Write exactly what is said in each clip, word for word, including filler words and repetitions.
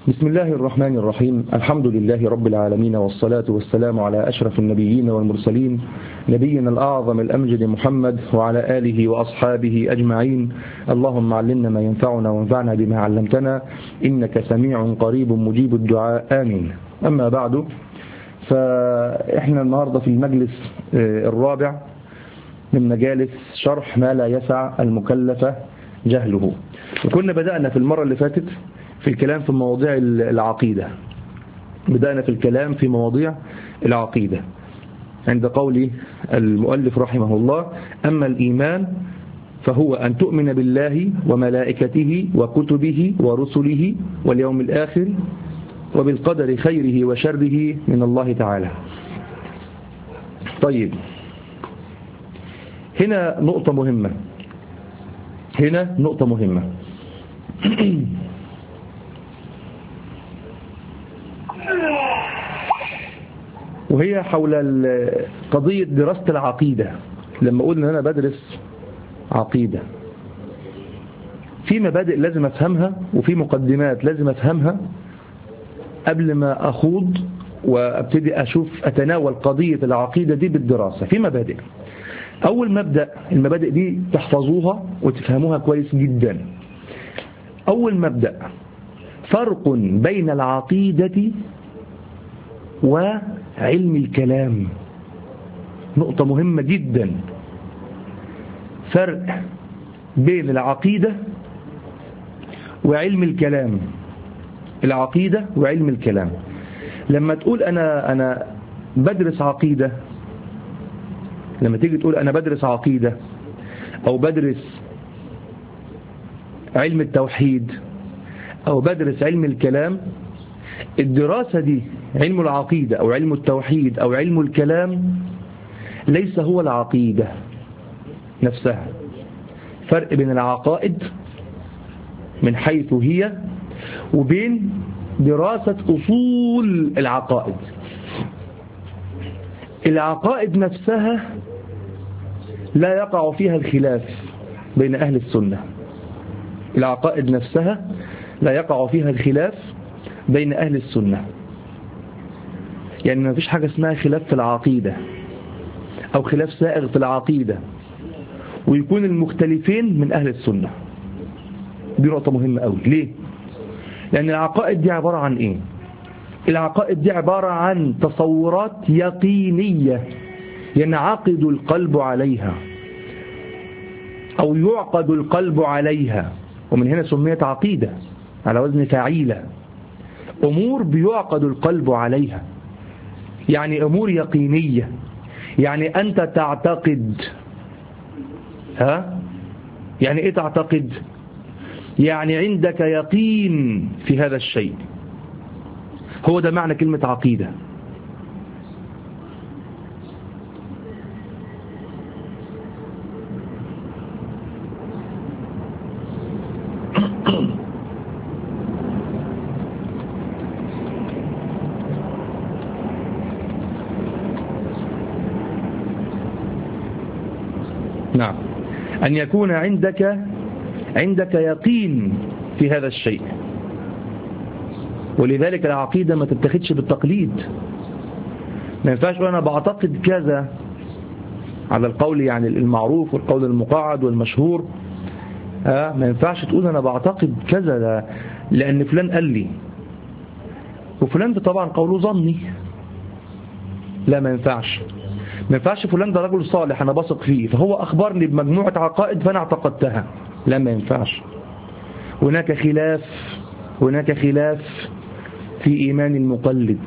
بسم الله الرحمن الرحيم. الحمد لله رب العالمين، والصلاة والسلام على أشرف النبيين والمرسلين، نبينا الأعظم الأمجد محمد وعلى آله وأصحابه أجمعين. اللهم علمنا ما ينفعنا وانفعنا بما علمتنا، إنك سميع قريب مجيب الدعاء، آمين. أما بعد، فإحنا النهاردة في المجلس الرابع من مجالس شرح ما لا يسع المكلف جهله، وكنا بدأنا في المرة اللي فاتت في الكلام في مواضيع العقيدة. بدأنا في الكلام في مواضيع العقيدة عند قول المؤلف رحمه الله: أما الإيمان فهو أن تؤمن بالله وملائكته وكتبه ورسله واليوم الآخر وبالقدر خيره وشره من الله تعالى. طيب، هنا نقطة مهمة هنا نقطة مهمة وهي حول قضية دراسة العقيدة. لما قلنا أنا بدرس عقيدة، في مبادئ لازم أفهمها وفي مقدمات لازم أفهمها قبل ما أخوض وأبتدي أشوف أتناول قضية العقيدة دي بالدراسة. في مبادئ، أول مبدأ، المبادئ دي تحفظوها وتفهموها كويس جدا. أول مبدأ: فرق بين العقيدة وعلم الكلام. نقطة مهمة جدا، فرق بين العقيدة وعلم الكلام. العقيدة وعلم الكلام. لما تقول أنا أنا بدرس عقيدة، لما تيجي تقول أنا بدرس عقيدة أو بدرس علم التوحيد أو بدرس علم الكلام، الدراسة دي، علم العقيدة أو علم التوحيد أو علم الكلام، ليس هو العقيدة نفسها. فرق بين العقائد من حيث هي وبين دراسة أصول العقائد. العقائد نفسها لا يقع فيها الخلاف بين أهل السنة. العقائد نفسها لا يقع فيها الخلاف بين أهل السنة. يعني ما فيش حاجة اسمها خلاف في العقيدة أو خلاف سائغ في العقيدة ويكون المختلفين من أهل السنة. دي نقطة مهمة أوي. ليه؟ لأن العقائد دي عبارة عن إيه؟ العقائد دي عبارة عن تصورات يقينية ينعقد القلب عليها أو يعقد القلب عليها، ومن هنا سميت عقيدة على وزن فعيلة. أمور بيعقد القلب عليها، يعني أمور يقينية. يعني أنت تعتقد. ها؟ يعني إيه تعتقد؟ يعني عندك يقين في هذا الشيء. هو ده معنى كلمة عقيدة. نعم، أن يكون عندك عندك يقين في هذا الشيء. ولذلك العقيدة ما تتخذش بالتقليد. ما ينفعش أنا بعتقد كذا على القول يعني المعروف والقول المقعد والمشهور. آه ما ينفعش تقول أنا بعتقد كذا لأن فلان قال لي، وفلان ده طبعا قوله ظني. لا، ما ينفعش. ما ينفعش فلان ده رجل صالح أنا بثق فيه فهو أخبرني بمجموعة عقائد فأنا اعتقدتها. لا، ما ينفعش. هناك خلاف هناك خلاف في إيمان المقلد.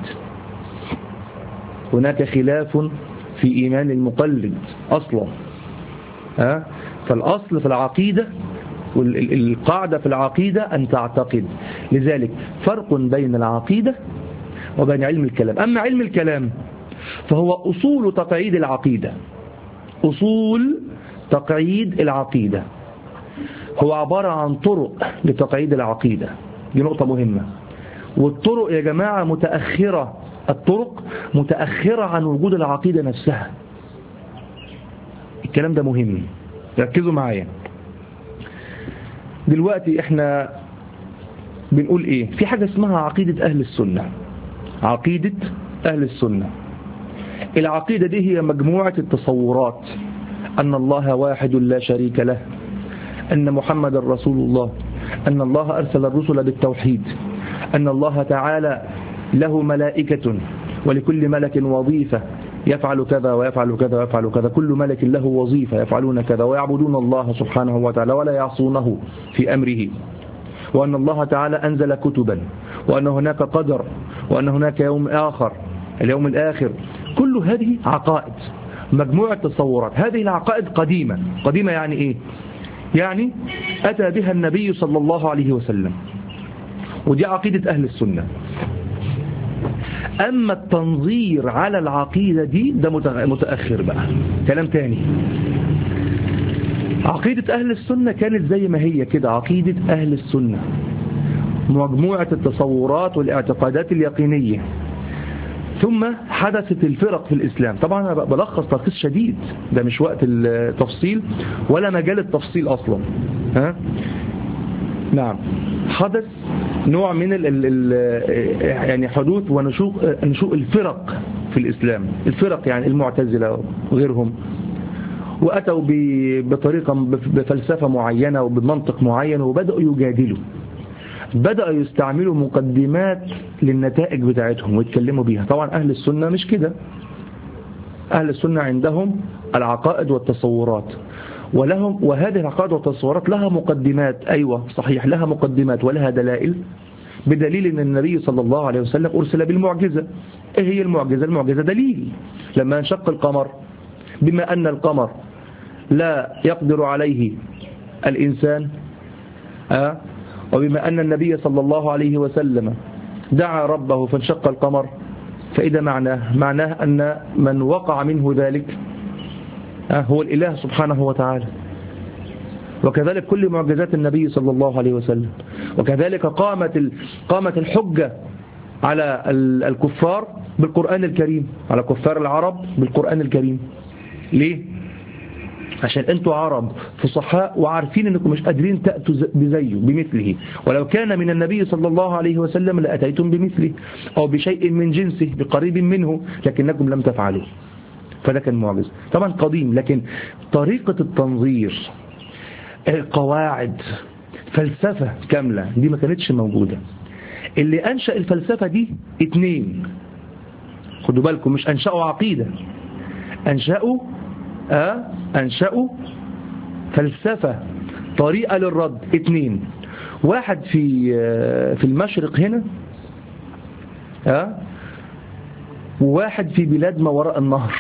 هناك خلاف في إيمان المقلد أصلا. أه؟ فالأصل في العقيدة والقاعدة في العقيدة أن تعتقد. لذلك فرق بين العقيدة وبين علم الكلام. أما علم الكلام فهو أصول تقعيد العقيدة. أصول تقعيد العقيدة هو عبارة عن طرق لتقعيد العقيدة. دي نقطة مهمة. والطرق يا جماعة متأخرة. الطرق متأخرة عن وجود العقيدة نفسها. الكلام ده مهم، ركزوا معايا. دلوقتي احنا بنقول إيه؟ في حاجة اسمها عقيدة أهل السنة. عقيدة أهل السنة، العقيدة دي هي مجموعة التصورات أن الله واحد لا شريك له، أن محمد رسول الله، أن الله أرسل الرسل بالتوحيد، أن الله تعالى له ملائكة ولكل ملك وظيفة يفعل كذا ويفعل كذا ويفعل كذا، كل ملك له وظيفة يفعلون كذا ويعبدون الله سبحانه وتعالى ولا يعصونه في أمره، وأن الله تعالى أنزل كتبا، وأن هناك قدر، وأن هناك يوم آخر اليوم الآخر. كل هذه عقائد، مجموعة تصورات. هذه العقائد قديمة. قديمة يعني إيه؟ يعني أتى بها النبي صلى الله عليه وسلم، ودي عقيدة أهل السنة. أما التنظير على العقيدة دي ده متأخر بقى، كلام تاني. عقيدة أهل السنة كانت زي ما هي كده، عقيدة أهل السنة مجموعة التصورات والاعتقادات اليقينية. ثم حدثت الفرق في الإسلام. طبعا أنا بلخص تلخيص شديد، ده مش وقت التفصيل ولا مجال التفصيل أصلا. ها؟ نعم، حدث نوع من ال ال يعني حدوث ونشوء نشوء الفرق في الإسلام. الفرق يعني المعتزلة وغيرهم، وأتوا بطريقة بفلسفة معينة وبمنطق معين، وبدأوا يجادلوا، بدأوا يستعملوا مقدمات للنتائج بتاعتهم ويتكلموا بيها. طبعا أهل السنة مش كده. أهل السنة عندهم العقائد والتصورات، ولهم وهذه العقائد والتصورات لها مقدمات. أيوة صحيح، لها مقدمات ولها دلائل، بدليل أن النبي صلى الله عليه وسلم أرسل بالمعجزة. إيه هي المعجزة؟ المعجزة دليل. لما انشق القمر، بما أن القمر لا يقدر عليه الإنسان، أه؟ وبما أن النبي صلى الله عليه وسلم دعا ربه فانشق القمر، فإذا معناه معناه أن من وقع منه ذلك أه هو الإله سبحانه وتعالى. وكذلك كل معجزات النبي صلى الله عليه وسلم. وكذلك قامت قامت الحجة على الكفار بالقرآن الكريم، على كفار العرب بالقرآن الكريم. ليه؟ عشان انتوا عرب فصحاء وعارفين انكم مش قادرين تأتوا بزيه بمثله، ولو كان من النبي صلى الله عليه وسلم لأتيتم بمثله أو بشيء من جنسه بقريب منه، لكنكم لم تفعلوا. فده كان معجز طبعا قديم. لكن طريقة التنظير، القواعد، فلسفة كاملة دي ما كانتش موجودة. اللي أنشأ الفلسفة دي اتنين، خدوا بالكم، مش أنشأوا عقيدة، أنشأوا أه أنشأوا فلسفة، طريقة للرد. اتنين، واحد في في المشرق هنا أه وواحد في بلاد ما وراء النهر.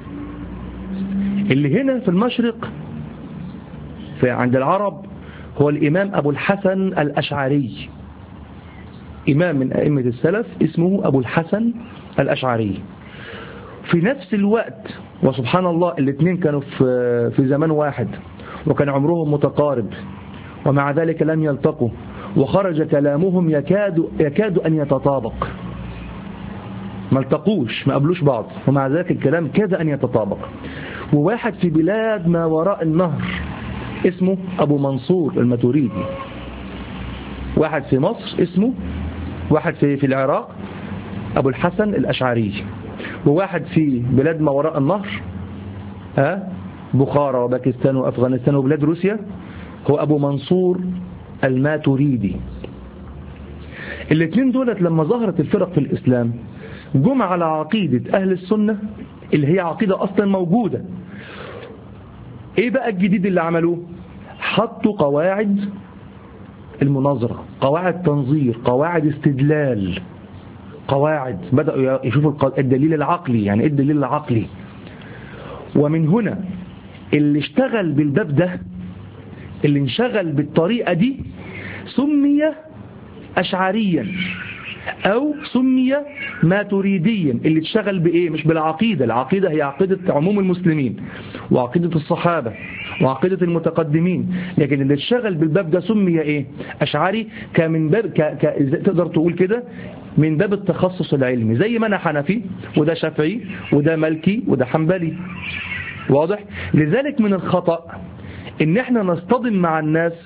اللي هنا في المشرق في عند العرب هو الإمام أبو الحسن الأشعري، إمام من أئمة السلف اسمه أبو الحسن الأشعري. في نفس الوقت، وسبحان الله الاثنين كانوا في في زمان واحد، وكان عمرهم متقارب، ومع ذلك لم يلتقوا، وخرج كلامهم يكاد يكاد أن يتطابق. ما التقوش، ما قبلوش بعض، ومع ذلك الكلام كاد أن يتطابق. وواحد في بلاد ما وراء النهر اسمه أبو منصور الماتريدي. واحد في مصر اسمه، واحد في في العراق أبو الحسن الأشعري، وواحد في بلاد ما وراء النهر ها بخارى وباكستان وأفغانستان وبلاد روسيا هو أبو منصور الماتريدي. الاثنين دولت لما ظهرت الفرق في الإسلام جمع على عقيدة أهل السنة اللي هي عقيدة أصلا موجودة. إيه بقى الجديد اللي عملوه؟ حطوا قواعد المناظرة، قواعد تنظير، قواعد استدلال، قواعد بدأوا يشوفوا الدليل العقلي. يعني إيه الدليل العقلي؟ ومن هنا اللي اشتغل بالباب ده، اللي انشغل بالطريقة دي، سمي أشعريا أو سمي ماتريديا. اللي اشتغل بإيه؟ مش بالعقيدة، العقيدة هي عقيدة عموم المسلمين وعقيدة الصحابة وعقيدة المتقدمين، لكن اللي اشتغل بالباب ده سمي إيه؟ أشعري. كمن باب ك... ك... تقدر تقول كده من باب التخصص العلمي، زي ما أنا حنفي وده شافعي وده مالكي وده حنبلي. واضح؟ لذلك من الخطأ إن احنا نصطدم مع الناس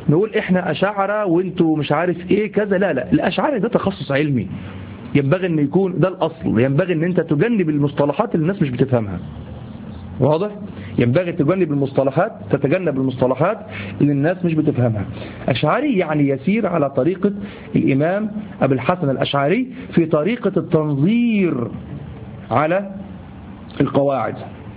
نقول احنا أشاعرة وانتوا مش عارف ايه كذا. لا لا، الأشاعرة ده تخصص علمي، ينبغي ان يكون ده الأصل. ينبغي ان انت تجنب المصطلحات اللي الناس مش بتفهمها. واضح؟ ينبغي تجنب المصطلحات، تتجنب المصطلحات اللي الناس مش بتفهمها. أشعري يعني يسير على طريقة الإمام أبي الحسن الأشعري في طريقة التنظير على القواعد.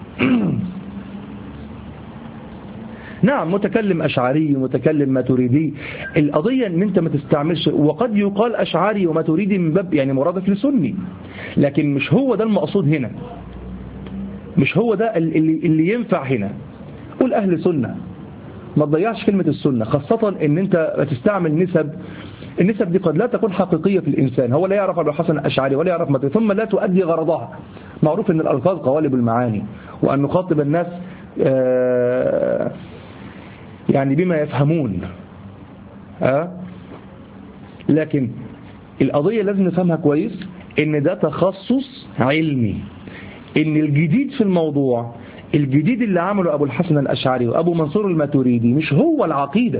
نعم، متكلم أشعري ومتكلم ماتريدي. القضية ان انت ما تستعملش، وقد يقال أشعري وماتريدي من باب يعني مرادف لسني، لكن مش هو ده المقصود هنا، مش هو ده اللي, اللي ينفع هنا. قول أهل سنة، ما تضيعش كلمة السنة، خاصة ان انت تستعمل نسب. النسب دي قد لا تكون حقيقية في الإنسان، هو لا يعرف أبو الحسن الأشعري ولا يعرف ماتريدي، ثم لا تؤدي غرضها. معروف ان الألفاظ قوالب المعاني، وأن نخاطب الناس آه يعني بما يفهمون. أه؟ لكن القضية لازم نفهمها كويس، ان ده تخصص علمي، ان الجديد في الموضوع، الجديد اللي عمله أبو الحسن الأشعري وأبو منصور الماتريدي مش هو العقيدة،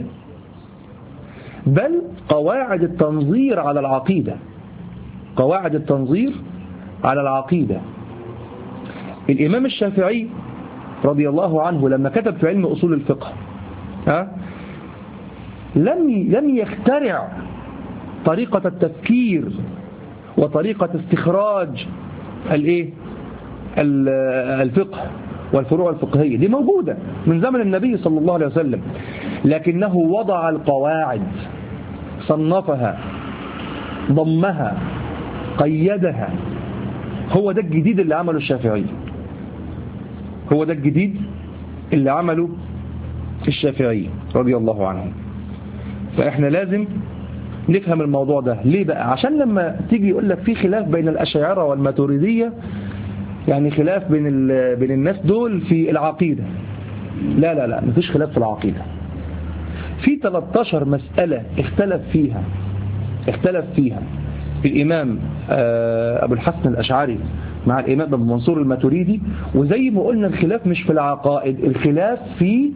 بل قواعد التنظير على العقيدة. قواعد التنظير على العقيدة. الإمام الشافعي رضي الله عنه لما كتب في علم أصول الفقه ها لم لم يخترع طريقة التفكير وطريقة استخراج الايه الفقه والفروع الفقهية، دي موجودة من زمن النبي صلى الله عليه وسلم، لكنه وضع القواعد، صنفها، ضمها، قيدها. هو ده الجديد اللي عمله الشافعي، هو ده الجديد اللي عمله الشافعي رضي الله عنه. فإحنا لازم نفهم الموضوع ده. ليه بقى؟ عشان لما تيجي يقول لك في خلاف بين الأشاعرة والماتريدية، يعني خلاف بين بين الناس دول في العقيدة. لا لا لا، مفيش خلاف في العقيدة. في ثلاث عشرة مسألة اختلف فيها اختلف فيها الإمام أبو الحسن الأشعري مع الإمام أبو منصور الماتريدي. وزي ما قلنا الخلاف مش في العقائد، الخلاف في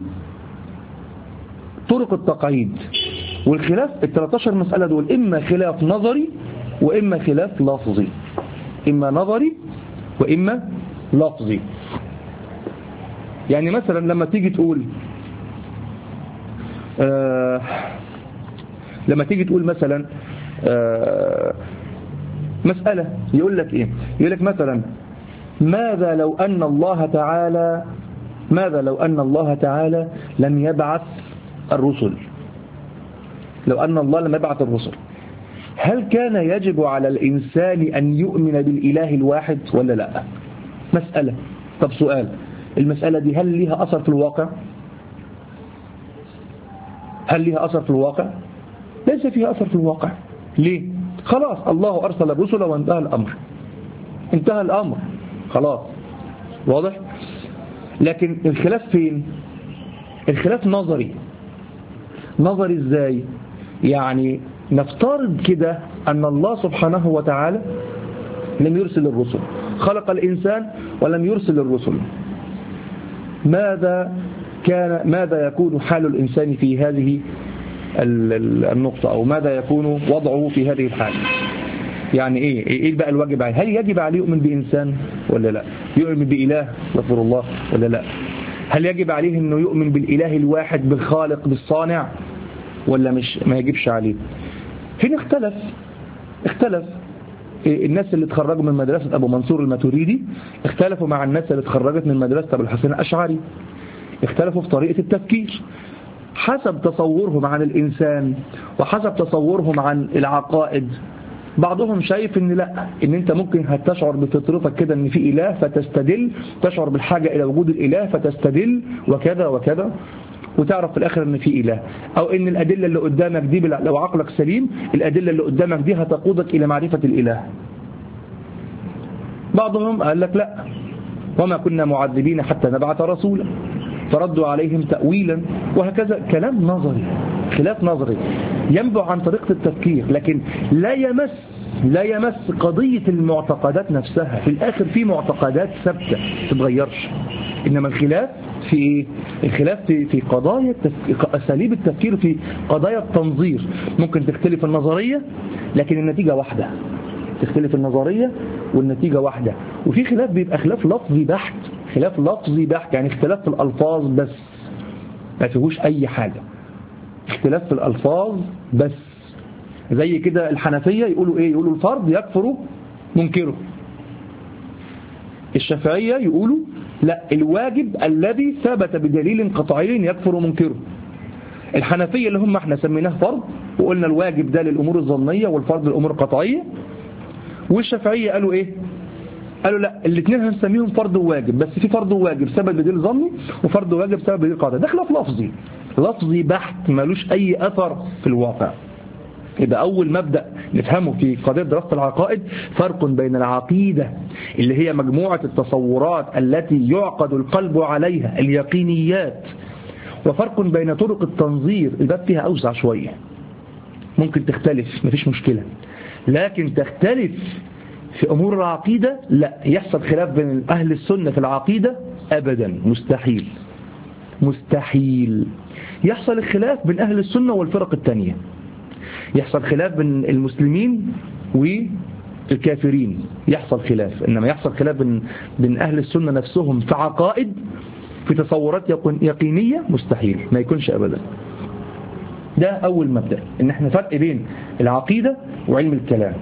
طرق التقعيد. والخلاف ال ثلاث عشرة مسألة دول إما خلاف نظري وإما خلاف لفظي، إما نظري وإما لفظي. يعني مثلا لما تيجي تقول آه لما تيجي تقول مثلا آه مسألة، يقول لك إيه؟ يقول لك مثلا ماذا لو أن الله تعالى ماذا لو أن الله تعالى لم يبعث الرسل؟ لو أن الله لم يبعث الرسل، هل كان يجب على الإنسان أن يؤمن بالإله الواحد ولا لا؟ مسألة. طب سؤال، المسألة دي هل ليها أثر في الواقع؟ هل ليها أثر في الواقع؟ ليس فيها أثر في الواقع. ليه؟ خلاص الله أرسل الرسل وانتهى الأمر، انتهى الأمر خلاص. واضح؟ لكن الخلاف فين؟ الخلاف نظري. نظري ازاي؟ يعني نفترض كده أن الله سبحانه وتعالى لم يرسل الرسل، خلق الإنسان ولم يرسل الرسل. ماذا كان ماذا يكون حال الإنسان في هذه النقطة، أو ماذا يكون وضعه في هذه الحال؟ يعني إيه إيه بقى الواجب عليه؟ هل يجب عليه يؤمن بإنسان ولا لا؟ يؤمن بإله غفر الله ولا لا؟ هل يجب عليه أنه يؤمن بالإله الواحد بالخالق بالصانع ولا مش ما يجبش عليه؟ هنا اختلف اختلف الناس اللي اتخرجوا من مدرسة أبو منصور الماتريدي اختلفوا مع الناس اللي اتخرجت من مدرسة أبو الحسن الأشعري. اختلفوا في طريقة التفكير حسب تصورهم عن الإنسان وحسب تصورهم عن العقائد. بعضهم شايف ان لا، ان انت ممكن هتشعر بفطرتك كده ان في إله فتستدل، تشعر بالحاجة إلى وجود الإله فتستدل وكذا وكذا، وتعرف في الآخر ان في إله، أو ان الأدلة اللي قدامك دي لو عقلك سليم الأدلة اللي قدامك دي هتقودك إلى معرفة الإله. بعضهم قال لك لا، وما كنا معذبين حتى نبعث رسولا، فردوا عليهم تأويلا، وهكذا. كلام نظري، خلاف نظري ينبع عن طريقة التفكير، لكن لا يمس لا يمس قضية المعتقدات نفسها. في الآخر في معتقدات ثابتة تتغيرش، إنما الخلاف في إيه؟ الخلاف في في قضايا التفكير، أساليب التفكير في قضايا التنظير. ممكن تختلف النظرية لكن النتيجة واحدة، تختلف النظرية والنتيجة واحدة. وفي خلاف بيبقى خلاف لفظي بحت، خلاف لفظي بحت يعني اختلاف في الألفاظ بس، ما فيهوش أي حاجة، اختلاف في الألفاظ بس. زي كده الحنفية يقولوا إيه؟ يقولوا الفرض يكفر منكره. الشافعية يقولوا لا، الواجب الذي ثبت بدليل قطعي يكفر منكره. الحنفية اللي هم احنا سميناه فرض وقلنا الواجب ده للأمور الظنية والفرض للأمور القطعية. والشافعية قالوا ايه؟ قالوا لا، الاثنين هنسميهم فرض وواجب، بس في فرض وواجب سبب بدليل ظني وفرض وواجب سبب بدليل قطعي. ده خلاف لفظي، لفظي بحت مالوش أي أثر في الواقع. يبقى أول مبدأ نفهمه في قضية دراسة العقائد فرق بين العقيدة اللي هي مجموعة التصورات التي يعقد القلب عليها اليقينيات، وفرق بين طرق التنظير. الباب فيها أوسع شوية، ممكن تختلف مفيش مشكلة، لكن تختلف في أمور العقيدة لا، يحصل خلاف بين أهل السنة في العقيدة أبدا، مستحيل مستحيل. يحصل الخلاف بين أهل السنة والفرق التانية، يحصل خلاف بين المسلمين والكافرين، يحصل خلاف. إنما يحصل خلاف بين, بين أهل السنة نفسهم في عقائد، في تصورات يقينية، مستحيل، ما يكونش أبدا. ده أول مبدأ، إن احنا فرق بين العقيدة وعلم الكلام.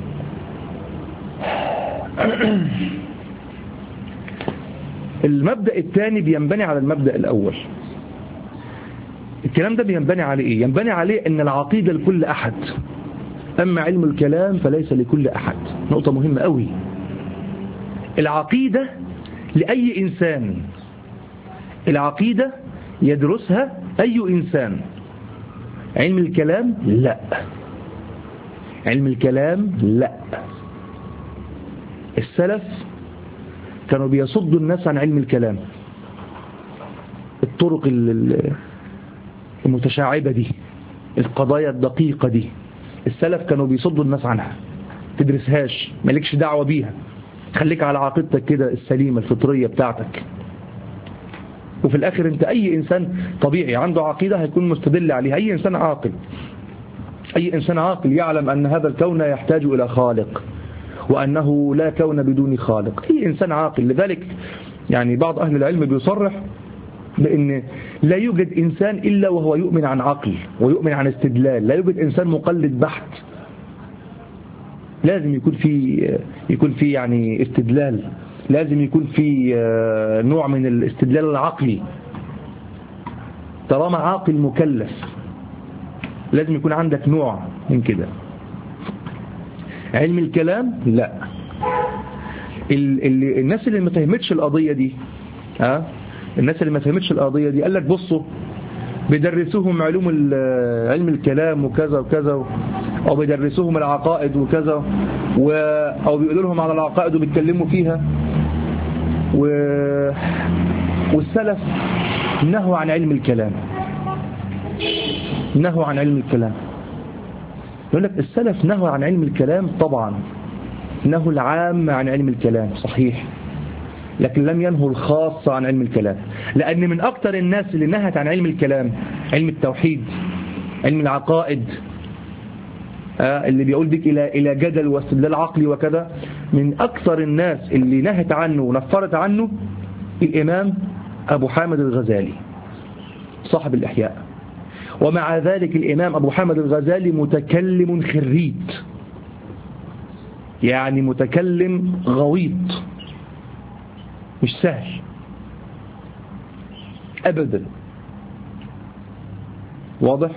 المبدأ الثاني بينبني على المبدأ الأول. الكلام ده بينبني عليه إيه؟ ينبني عليه أن العقيدة لكل أحد، أما علم الكلام فليس لكل أحد. نقطة مهمة قوي. العقيدة لأي إنسان، العقيدة يدرسها أي إنسان. علم الكلام لا، علم الكلام لا. السلف كانوا بيصدوا الناس عن علم الكلام، الطرق المتشعبة دي، القضايا الدقيقة دي، السلف كانوا بيصدوا الناس عنها. تدرسهاش، مالكش دعوة بيها، خليك على عقيدتك كده السليمة الفطرية بتاعتك. وفي الآخر انت أي إنسان طبيعي عنده عقيدة هيكون مستدل عليها. أي إنسان عاقل، أي إنسان عاقل يعلم أن هذا الكون يحتاج إلى خالق، وأنه لا كون بدون خالق. أي إنسان عاقل. لذلك يعني بعض أهل العلم بيصرح بأن لا يوجد إنسان إلا وهو يؤمن عن عقل ويؤمن عن استدلال. لا يوجد إنسان مقلد بحت، لازم يكون في يكون في يعني استدلال، لازم يكون في نوع من الاستدلال العقلي. طالما عاقل مكلف لازم يكون عندك نوع من كده. علم الكلام لا. ال ال الناس اللي ما فهمتش القضية دي، ها، الناس اللي ما فهمتش القضية دي قال لك بصوا بيدرسوهم علوم علم الكلام وكذا وكذا، او بيدرسوهم العقائد وكذا، و او بيقولوا لهم على العقائد وبيتكلموا فيها، و والسلف نهوا عن علم الكلام، نهوا عن علم الكلام. يقول لك السلف نهوا عن علم الكلام، طبعا نهوا العام عن علم الكلام صحيح، لكن لم ينهوا الخاص عن علم الكلام. لأن من أكثر الناس اللي نهت عن علم الكلام علم التوحيد، علم العقائد، اللي بيقول بك إلى إلى جدل واستدلال عقلي وكذا، من أكثر الناس اللي نهت عنه ونفرت عنه الإمام أبو حامد الغزالي صاحب الإحياء. ومع ذلك الإمام أبو حامد الغزالي متكلم خريت، يعني متكلم غويط، مش سهل أبدا. واضح؟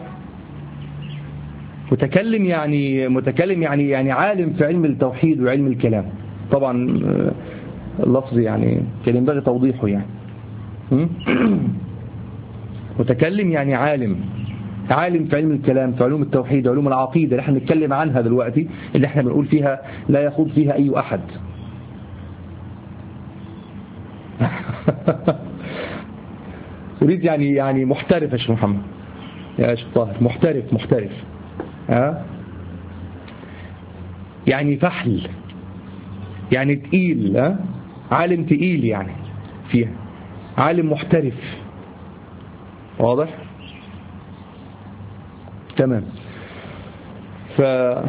متكلم يعني متكلم يعني يعني عالم في علم التوحيد وعلم الكلام. طبعا اللفظ يعني كان ينبغي توضيحه يعني. متكلم يعني عالم، عالم في علم الكلام، في علوم التوحيد وعلوم العقيدة اللي احنا بنتكلم عنها دلوقتي، اللي احنا بنقول فيها لا يخوض فيها أي أحد. أريد يعني يعني محترف يا شيخ محمد، يا شيخ طاهر، محترف محترف. ها؟ يعني فحل، يعني تقيل، ها؟ عالم تقيل يعني فيها، عالم محترف. واضح؟ تمام. فنجد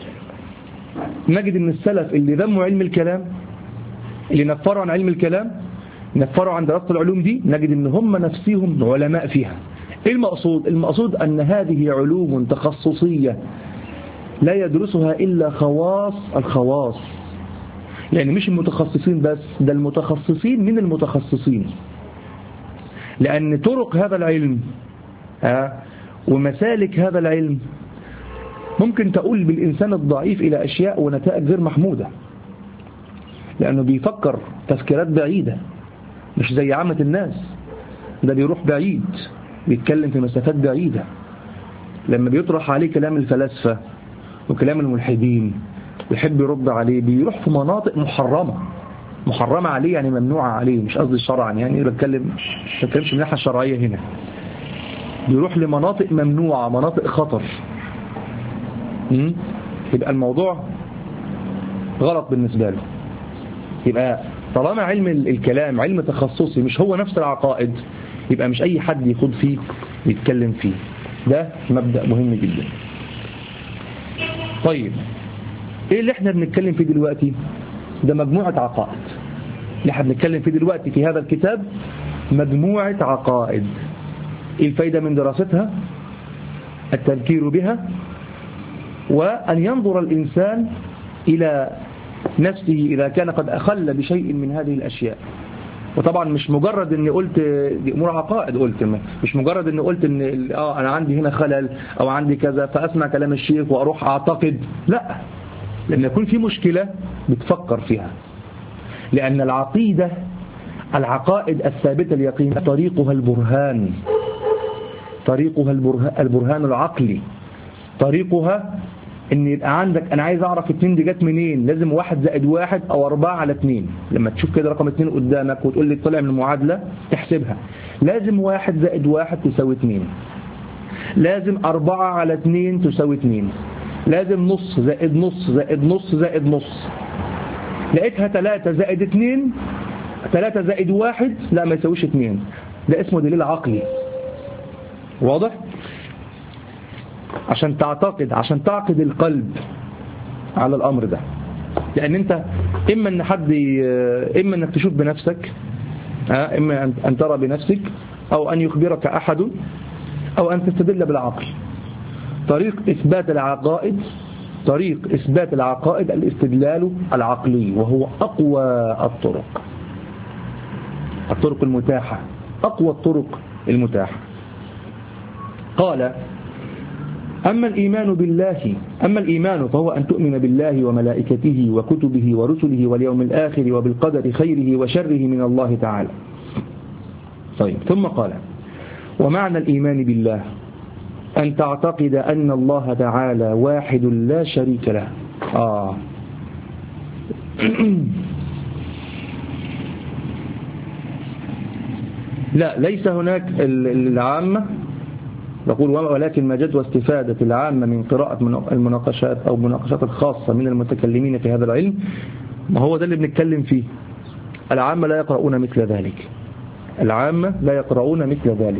ان السلف اللي ذموا علم الكلام، اللي نفروا عن علم الكلام، نفروا عن دراسة العلوم دي، نجد ان هم نفسهم علماء فيها. ايه المقصود؟ المقصود ان هذه علوم تخصصية لا يدرسها الا خواص الخواص، يعني مش المتخصصين بس، ده المتخصصين من المتخصصين. لأن طرق هذا العلم ها ومسالك هذا العلم ممكن تقول بالإنسان الضعيف إلى أشياء ونتائج غير محمودة، لأنه بيفكر تفكيرات بعيدة مش زي عامة الناس. ده بيروح بعيد، بيتكلم في مسافات بعيدة. لما بيطرح عليه كلام الفلاسفة وكلام الملحدين ويحب يرد عليه، بيروح في مناطق محرمة محرمة عليه، يعني ممنوعة عليه. مش قصدي شرعا، يعني بتكلم ما بتكلمش من الناحية الشرعية هنا. بيروح لمناطق ممنوعة، مناطق خطر. م? يبقى الموضوع غلط بالنسبة له. يبقى طالما علم الكلام علم تخصصي مش هو نفس العقائد، يبقى مش أي حد يخوض فيه يتكلم فيه. ده مبدأ مهم جدا. طيب ايه اللي احنا بنتكلم فيه دلوقتي؟ ده مجموعة عقائد. اللي احنا بنتكلم فيه دلوقتي في هذا الكتاب مجموعة عقائد. ايه الفايدة من دراستها؟ التذكير بها، وأن ينظر الإنسان إلى نفسه إذا كان قد أخل بشيء من هذه الأشياء. وطبعا مش مجرد اني قلت دي امور عقائد، قلت مش مجرد اني قلت ان اه انا عندي هنا خلل او عندي كذا فاسمع كلام الشيخ واروح اعتقد. لا، لان يكون في مشكلة بتفكر فيها. لان العقيدة العقائد الثابتة اليقين طريقها البرهان، طريقها البرهان, البرهان العقلي. طريقها ان يبقى عندك انا عايز اعرف اتنين دي جت منين، لازم واحد زائد واحد او اربعة على اتنين. لما تشوف كده رقم اتنين قدامك وتقول لي طلع من المعادلة تحسبها، لازم واحد زائد واحد تساوي اتنين، لازم اربعة على اتنين تساوي اتنين، لازم نص زائد نص زائد نص زائد نص. لقيتها تلاتة زائد اتنين، تلاتة زائد واحد لا ما يساويش اتنين. ده اسمه دليل عقلي. واضح؟ عشان تعتقد، عشان تعقد القلب على الأمر ده. لأن أنت إما أن حد إما أنك تشوف بنفسك، إما أن ترى بنفسك، أو أن يخبرك أحد، أو أن تستدل بالعقل. طريق إثبات العقائد طريق إثبات العقائد الاستدلال العقلي، وهو أقوى الطرق الطرق المتاحة أقوى الطرق المتاحة. قال أما الإيمان بالله أما الإيمان فهو أن تؤمن بالله وملائكته وكتبه ورسله واليوم الآخر وبالقدر خيره وشره من الله تعالى. طيب ثم قال ومعنى الإيمان بالله أن تعتقد أن الله تعالى واحد لا شريك له. آه لا، ليس هناك العامة نقول، ولكن ما جدوى استفادة العامة من قراءة المناقشات أو مناقشات الخاصة من المتكلمين في هذا العلم، ما هو ده اللي بنتكلم فيه. العامة لا يقرؤون مثل ذلك العامة لا يقرؤون مثل ذلك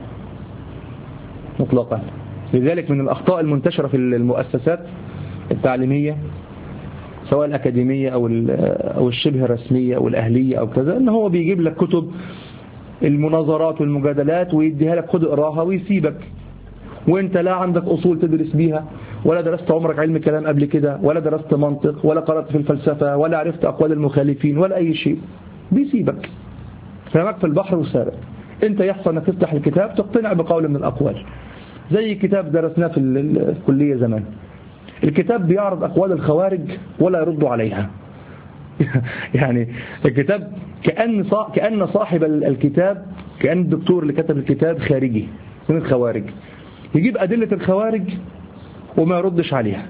مطلقا. لذلك من الأخطاء المنتشرة في المؤسسات التعليمية سواء الأكاديمية أو أو الشبه رسمية أو الأهلية أو كذا، إن هو بيجيب لك كتب المناظرات والمجادلات ويديها لك خد اقراها ويسيبك، وانت لا عندك أصول تدرس بيها، ولا درست عمرك علم كلام قبل كده، ولا درست منطق، ولا قرأت في الفلسفة، ولا عرفت أقوال المخالفين، ولا أي شيء. بيسيبك سمك في البحر وسابق. انت يحصل انك تفتح الكتاب تقتنع بقول من الأقوال، زي كتاب درسناه في الكلية زمان. الكتاب بيعرض أقوال الخوارج ولا يرد عليها. يعني الكتاب كأن كأن صاحب الكتاب، كأن الدكتور اللي كتب الكتاب خارجي من الخوارج، يجيب أدلة الخوارج وما يردش عليها.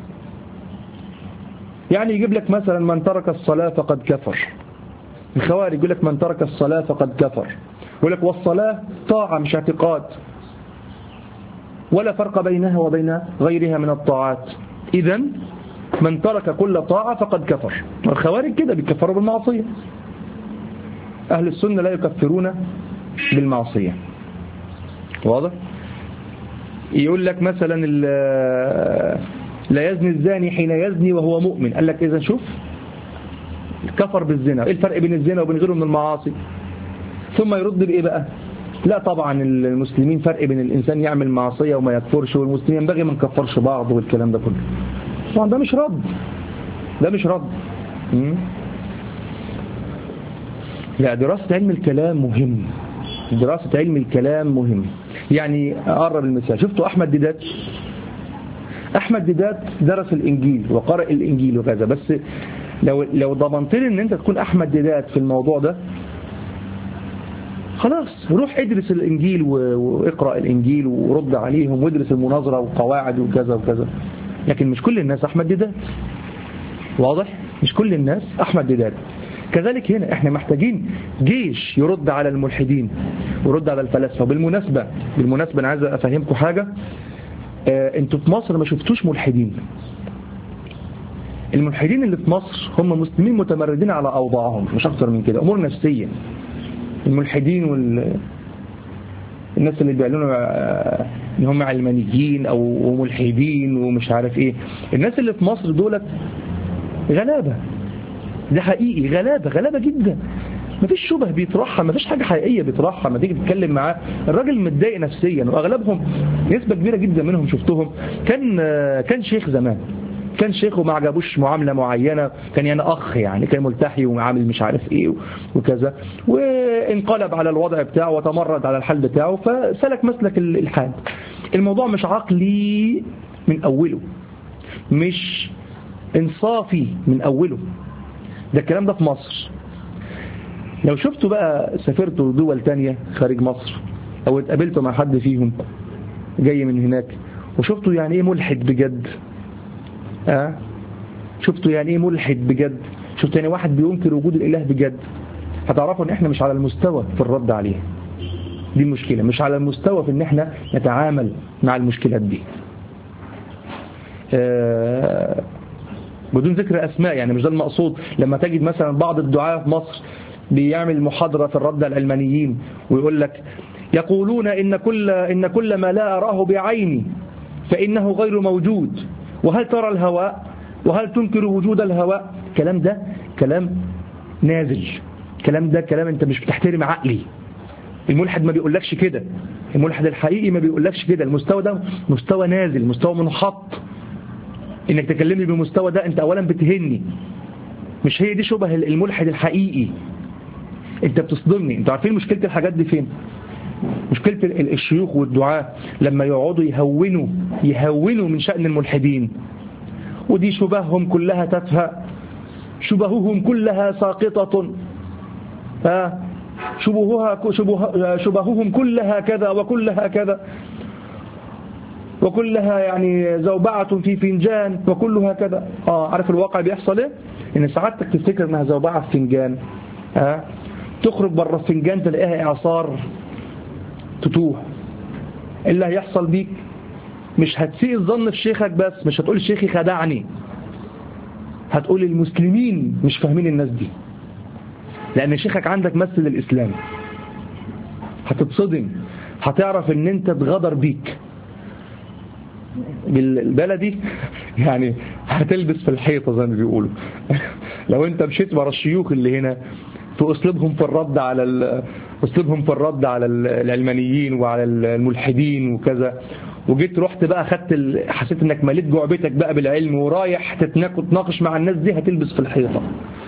يعني يجيب لك مثلا من ترك الصلاة فقد كفر. الخوارج يقول لك من ترك الصلاة فقد كفر، يقول لك والصلاة طاعة مش اعتقاد، ولا فرق بينها وبين غيرها من الطاعات. إذن من ترك كل طاعة فقد كفر. الخوارج كده بيكفروا بالمعصية. أهل السنة لا يكفرون بالمعصية. واضح؟ يقول لك مثلا لا يزني الزاني حين يزني وهو مؤمن. قال لك إذا شوف كفر بالزنا. إيه الفرق بين الزنا وبين غيره من المعاصي؟ ثم يرد بإيه بقى؟ لا طبعا المسلمين فرق بين الإنسان يعمل معصية وما يكفرش، والمسلمين ينبغي ما نكفرش بعض والكلام ده كله. طبعا ده مش رد، ده مش رد. لا، دراسة علم الكلام مهم، دراسة علم الكلام مهم. يعني أقرب المثال، شفتوا أحمد ديدات؟ أحمد ديدات درس الإنجيل وقرأ الإنجيل وكذا، بس لو لو ضمنت لي إن أنت تكون أحمد ديدات في الموضوع ده، خلاص روح ادرس الإنجيل واقرأ الإنجيل ورد عليهم وادرس المناظرة وقواعد وكذا وكذا. لكن مش كل الناس أحمد ديدات. واضح؟ مش كل الناس أحمد ديدات. كذلك هنا احنا محتاجين جيش يرد على الملحدين ويرد على الفلاسفة. بالمناسبة بالمناسبة أنا عايز أفهمكم حاجة. اه انتوا في مصر ما شفتوش ملحدين. الملحدين اللي في مصر هم مسلمين متمردين على أوضاعهم، مش أكتر من كده، أمور نفسية. الملحدين وال الناس اللي بيعلنوا ان هم علمانيين او ملحدين ومش عارف ايه، الناس اللي في مصر دولت غلابة. ده حقيقي، غلابة غلابة جدا. مفيش شبه بيطرحها، مفيش حاجة حقيقية بيطرحها. ما تيجي تتكلم معاه الراجل متضايق نفسيا، واغلبهم نسبة كبيرة جدا منهم شفتهم كان كان شيخ زمان، كان شيخ وما عجبوش معاملة معينة، كان يعني أخ يعني كان ملتحي وعامل مش عارف إيه وكذا، وانقلب على الوضع بتاعه وتمرد على الحال بتاعه فسلك مسلك الحال. الموضوع مش عقلي من أوله، مش إنصافي من أوله. ده الكلام ده في مصر. لو شفتوا بقى سافرتوا دول تانية خارج مصر أو اتقابلتوا مع حد فيهم جاي من هناك وشفتوا يعني إيه ملحد بجد، أه؟ شفتوا يعني ايه ملحد بجد، شفتوا يعني واحد بينكر وجود الإله بجد، هتعرفوا ان احنا مش على المستوى في الرد عليه. دي المشكلة، مش على المستوى في ان احنا نتعامل مع المشكلات دي. أه بدون ذكر اسماء، يعني مش ده المقصود. لما تجد مثلا بعض الدعاة في مصر بيعمل محاضرة في الرد على العلمانيين ويقول لك يقولون ان كل ان كل ما لا اراه بعيني فانه غير موجود، وهل ترى الهواء وهل تنكر وجود الهواء. الكلام ده كلام نازل، الكلام ده كلام انت مش بتحترم عقلي. الملحد ما بيقولكش كده، الملحد الحقيقي ما بيقولكش كده. المستوى ده مستوى نازل، مستوى منحط. انك تكلمني بالمستوى ده انت اولا بتهني. مش هي دي شبه الملحد الحقيقي. انت بتصدمني. انتوا عارفين مشكلة الحاجات دي فين؟ مشكلة الشيوخ والدعاة لما يقعدوا يهونوا يهونوا من شأن الملحدين، ودي شبههم كلها تافهة، شبههم كلها ساقطة، ها شبهها شبه شبههم كلها كذا وكلها كذا وكلها يعني زوبعة في فنجان وكلها كذا. اه عارف الواقع بيحصل ايه؟ ان سعادتك تفتكر انها زوبعة في فنجان، ها تخرج بره الفنجان تلاقيها اعصار تتوه. اللي هيحصل بيك مش هتسيء الظن في شيخك بس، مش هتقول شيخي خدعني، هتقول المسلمين مش فاهمين الناس دي، لأن شيخك عندك مثل الإسلام. هتتصدم، هتعرف ان انت اتغدر بيك بالبلدي، يعني هتلبس في الحيطة زي ما بيقولوا. لو انت مشيت ورا الشيوخ اللي هنا في اسلوبهم في الرد على اسلوبهم في الرد على العلمانيين وعلى الملحدين وكذا، وجيت رحت بقى خدت ال... حسيت انك مليت جعبتك بقى بالعلم ورايح تتناقش مع الناس دي، هتلبس في الحيطة.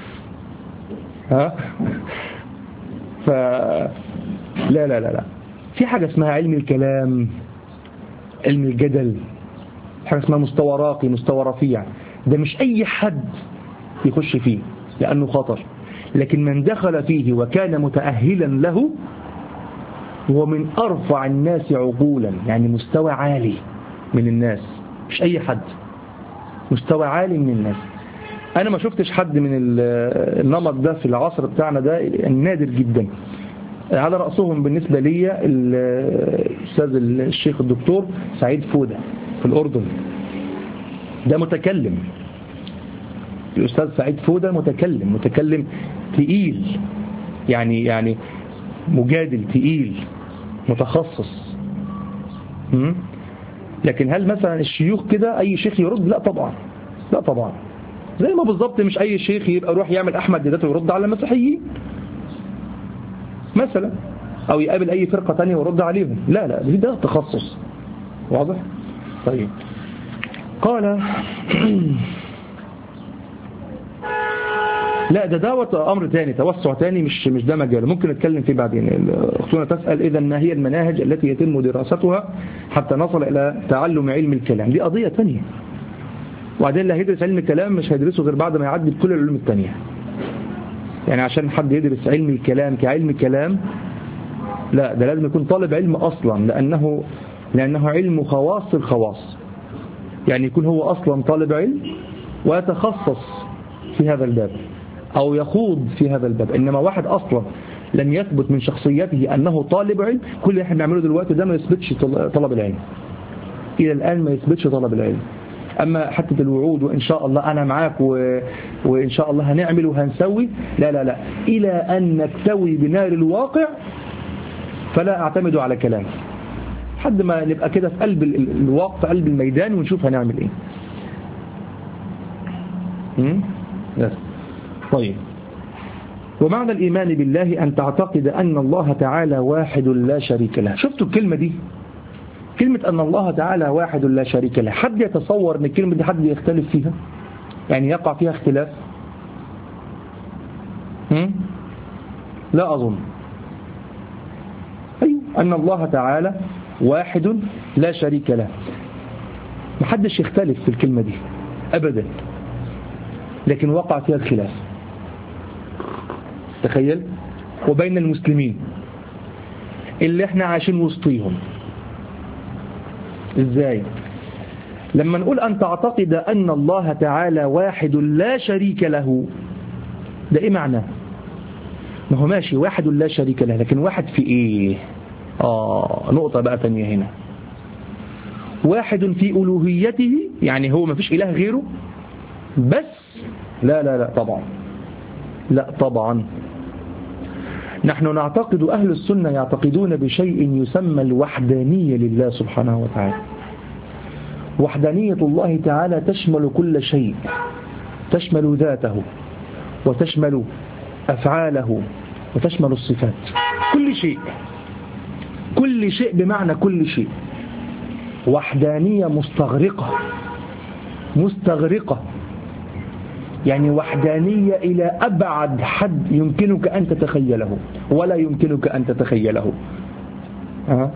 ها ف لا لا لا لا في حاجة اسمها علم الكلام، علم الجدل، حاجة اسمها مستوى راقي، مستوى رفيع. ده مش اي حد يخش فيه لانه خطر، لكن من دخل فيه وكان متأهلا له هو من أرفع الناس عقولا، يعني مستوى عالي من الناس، مش أي حد، مستوى عالي من الناس. أنا ما شفتش حد من النمط ده في العصر بتاعنا ده، النادر جدا. على رأسهم بالنسبة لي الأستاذ الشيخ الدكتور سعيد فودة في الأردن. ده متكلم الأستاذ سعيد فودة متكلم متكلم تقيل، يعني يعني مجادل تقيل متخصص. م? لكن هل مثلا الشيوخ كده أي شيخ يرد؟ لا طبعا، لا طبعا. زي ما بالظبط مش أي شيخ يبقى يروح يعمل أحمد ديدات ويرد على المسيحيين مثلا، أو يقابل أي فرقة تانية ويرد عليهم. لا لا، ده تخصص. واضح؟ طيب. قال لا ده دوت أمر تاني، توسع تاني، مش مش ده مجاله، ممكن نتكلم فيه بعدين. أختنا تسأل إذا ما هي المناهج التي يتم دراستها حتى نصل إلى تعلم علم الكلام؟ دي قضية تانية. وبعدين اللي هيدرس علم الكلام مش هيدرسه غير بعد ما يعدي بكل العلوم التانية. يعني عشان حد يدرس علم الكلام كعلم كلام، لا ده لازم يكون طالب علم أصلا، لأنه لأنه علم خواص الخواص. يعني يكون هو أصلا طالب علم ويتخصص في هذا الباب أو يخوض في هذا الباب. إنما واحد أصلا لم يثبت من شخصيته أنه طالب علم، كل اللي احنا بنعمله دلوقتي ده ما يثبتش طلب العلم، إلى الآن ما يثبتش طلب العلم. أما حتى الوعود وإن شاء الله أنا معاك و... وإن شاء الله هنعمل وهنسوي، لا لا لا، إلى أن نكتوي بنار الواقع فلا أعتمد على كلام، حد ما نبقى كده في قلب الواقع، في قلب الميدان، ونشوف هنعمل إيه. يس. طيب. ومعنى الإيمان بالله أن تعتقد أن الله تعالى واحد لا شريك له. شفتوا الكلمة دي؟ كلمة أن الله تعالى واحد لا شريك له، حد يتصور أن الكلمة دي حد يختلف فيها؟ يعني يقع فيها اختلاف؟ هم؟ لا أظن. أيوة، أن الله تعالى واحد لا شريك له، محدش يختلف في الكلمة دي أبدا، لكن وقع فيها الخلاف. تخيل، وبين المسلمين اللي احنا عايشين وسطيهم. ازاي؟ لما نقول أن تعتقد أن الله تعالى واحد لا شريك له، ده ايه معناه؟ ما هو ماشي واحد لا شريك له، لكن واحد في ايه؟ آه نقطة بقى تانية هنا. واحد في ألوهيته، يعني هو ما فيش إله غيره بس؟ لا لا لا طبعا، لا طبعا. نحن نعتقد، أهل السنة يعتقدون بشيء يسمى الوحدانية لله سبحانه وتعالى. وحدانية الله تعالى تشمل كل شيء، تشمل ذاته وتشمل أفعاله وتشمل الصفات، كل شيء، كل شيء بمعنى كل شيء. وحدانية مستغرقة، مستغرقة يعني وحدانية إلى أبعد حد يمكنك أن تتخيله ولا يمكنك أن تتخيله. أه؟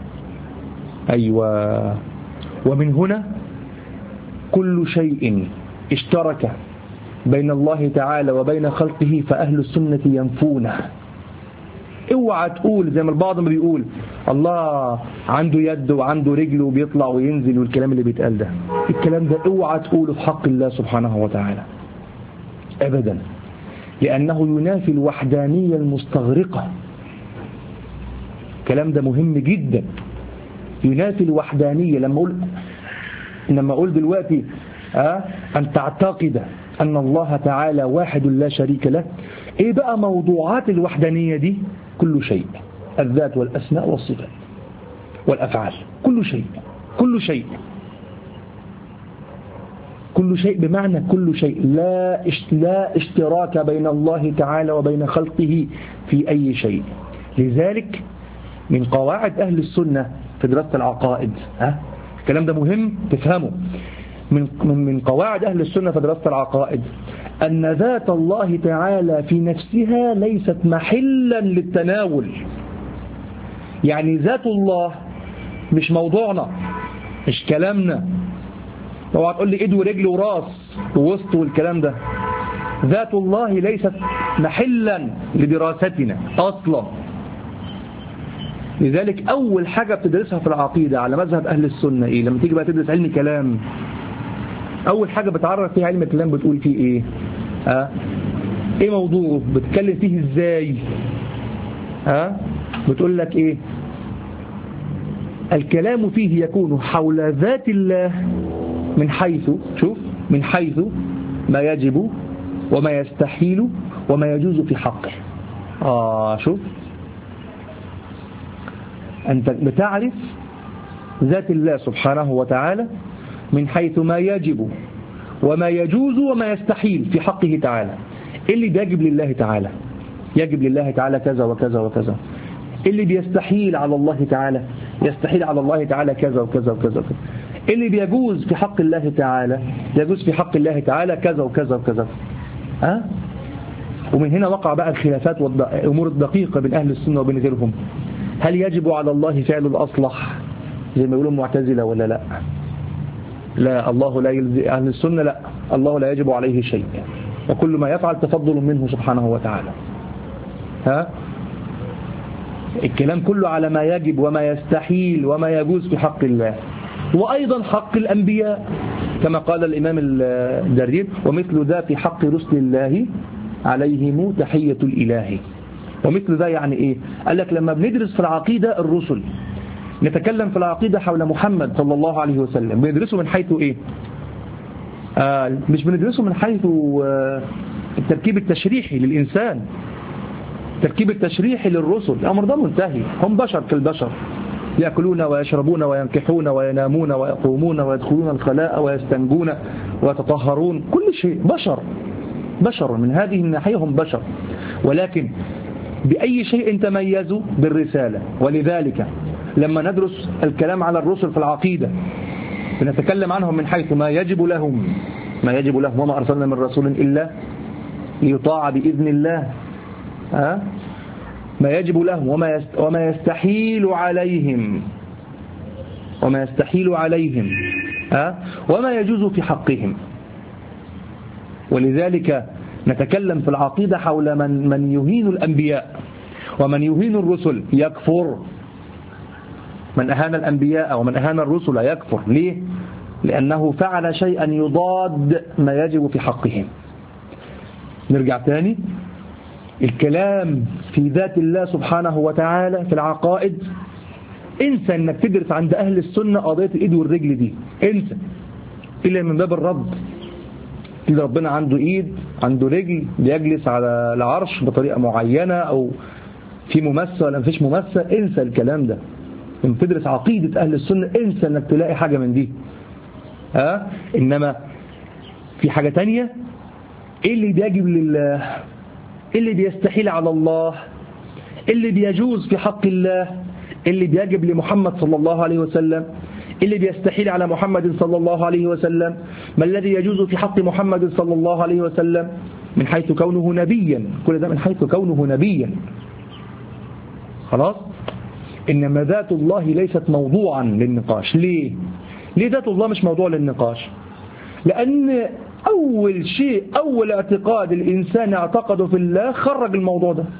أيوة. ومن هنا كل شيء اشترك بين الله تعالى وبين خلقه فأهل السنة ينفونه. اوعى تقول زي ما البعض ما بيقول الله عنده يد وعنده رجل وبيطلع وينزل والكلام اللي بيتقال ده، الكلام ده اوعى تقوله في حق الله سبحانه وتعالى أبدا، لأنه ينافي الوحدانية المستغرقة. الكلام ده مهم جدا، ينافي الوحدانية. لما أقول لما أقول دلوقتي أه أن تعتقد أن الله تعالى واحد لا شريك له، إيه بقى موضوعات الوحدانية دي؟ كل شيء، الذات والأسماء والصفات والأفعال، كل شيء، كل شيء، كل شيء بمعنى كل شيء. لا لا اشتراك بين الله تعالى وبين خلقه في أي شيء. لذلك من قواعد أهل السنة في دراسة العقائد، ها الكلام ده مهم تفهمه، من من قواعد أهل السنة في دراسة العقائد أن ذات الله تعالى في نفسها ليست محلا للتناول. يعني ذات الله مش موضوعنا، مش كلامنا. اوعى تقول لي ايد ورجل وراس ووسط والكلام ده. ذات الله ليست محلا لدراستنا اصلا. لذلك اول حاجة بتدرسها في العقيدة على مذهب اهل السنة ايه؟ لما تيجي بقى تدرس علم كلام، اول حاجة بتعرف فيها علم الكلام بتقول فيه ايه؟ ها؟ ايه موضوعه؟ بتتكلم فيه ازاي؟ ها؟ بتقول لك ايه؟ الكلام فيه يكون حول ذات الله من حيث، شوف، من حيث ما يجب وما يستحيل وما يجوز في حقه. آه شوف، أنت بتعرف ذات الله سبحانه وتعالى من حيث ما يجب وما يجوز وما يستحيل في حقه تعالى. اللي بيجب لله تعالى، يجب لله تعالى كذا وكذا وكذا. اللي بيستحيل على الله تعالى، يستحيل على الله تعالى كذا وكذا وكذا وكذا. اللي بيجوز في حق الله تعالى، يجوز في حق الله تعالى كذا وكذا وكذا. ها؟ ومن هنا وقع بقى الخلافات والأمور الدقيقة بين أهل السنة وبين غيرهم. هل يجب على الله فعل الأصلح زي ما يقولون المعتزلة ولا لا؟ لا، الله لا يلزم. أهل السنة لا، الله لا يجب عليه شيء، وكل ما يفعل تفضل منه سبحانه وتعالى. ها؟ الكلام كله على ما يجب وما يستحيل وما يجوز في حق الله، وأيضا حق الأنبياء كما قال الإمام الدرير: ومثل ذا في حق رسل الله عليهم تحية الإله. ومثل ذا يعني إيه؟ قال لك لما بندرس في العقيدة الرسل، نتكلم في العقيدة حول محمد صلى الله عليه وسلم، بندرسه من حيث إيه؟ آه مش بندرسه من حيث آه التركيب التشريحي للإنسان، التركيب التشريحي للرسل. الأمر ده منتهي، هم بشر كالبشر، يأكلون ويشربون وينكحون وينامون ويقومون ويدخلون الخلاء ويستنجون ويتطهرون، كل شيء بشر، بشر من هذه الناحية، هم بشر، ولكن بأي شيء تميزوا؟ بالرسالة. ولذلك لما ندرس الكلام على الرسل في العقيدة بنتكلم عنهم من حيث ما يجب لهم، ما يجب لهم: وما أرسلنا من رسول إلا ليطاع بإذن الله. ها؟ ما يجب لهم وما وما يستحيل عليهم، وما يستحيل عليهم، ها؟ وما يجوز في حقهم. ولذلك نتكلم في العقيدة حول من من يهين الأنبياء ومن يهين الرسل يكفر. من أهان الأنبياء ومن أهان الرسل يكفر. ليه؟ لأنه فعل شيئا يضاد ما يجب في حقهم. نرجع تاني، الكلام في ذات الله سبحانه وتعالى في العقائد، انسى انك تدرس عند أهل السنة قضية الإيد والرجل دي، انسى، إلا من باب الرد. إذا ربنا عنده إيد عنده رجل، بيجلس على العرش بطريقة معينة، أو في ممثل ولا مفيش ممثل، انسى الكلام ده. لما تدرس عقيدة أهل السنة انسى انك تلاقي حاجة من دي. ها؟ إنما في حاجة تانية، إيه اللي بيجب لله، اللي بيستحيل على الله، اللي بيجوز في حق الله، اللي بيجب لمحمد صلى الله عليه وسلم، اللي بيستحيل على محمد صلى الله عليه وسلم، ما الذي يجوز في حق محمد صلى الله عليه وسلم من حيث كونه نبيا، كل ده من حيث كونه نبيا. خلاص؟ إنما ذات الله ليست موضوعا للنقاش. ليه؟ ليه ذات الله مش موضوع للنقاش؟ لأن أول شيء، أول اعتقاد الإنسان اعتقده في الله خرج الموضوع ده.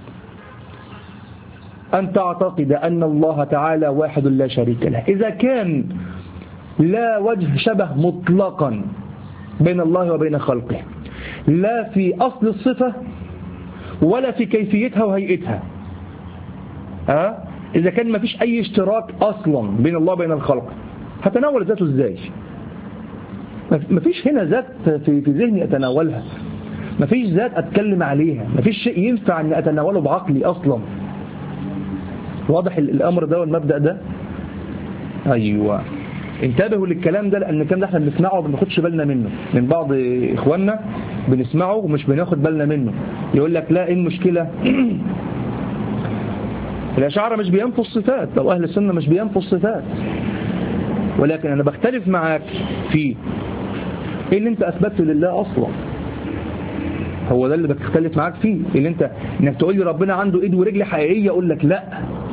أن تعتقد أن الله تعالى واحد لا شريك له. إذا كان لا وجه شبه مطلقا بين الله وبين خلقه، لا في أصل الصفة ولا في كيفيتها وهيئتها، أه؟ إذا كان ما فيش أي اشتراك أصلا بين الله وبين الخلق، هتناول ذاته إزاي؟ ما فيش هنا ذات في في ذهني أتناولها، ما فيش ذات أتكلم عليها، ما فيش شيء ينفع أن أتناوله بعقلي أصلا. واضح الأمر ده والمبدأ ده؟ أيوة، انتبهوا للكلام ده، لأن الكلام ده احنا بنسمعه وما بناخدش بالنا منه من بعض إخواننا، بنسمعه ومش بناخد بالنا منه. يقول لك لا، إيه المشكلة؟ الأشاعرة مش بينفوا الصفات، أو أهل السنة مش بينفوا الصفات، ولكن أنا بختلف معاك في إيه اللي أنت أثبته لله أصلا. هو ده اللي بختلف معاك فيه، اللي أنت إنك تقول لي ربنا عنده إيد ورجل حقيقية، أقول لك لا،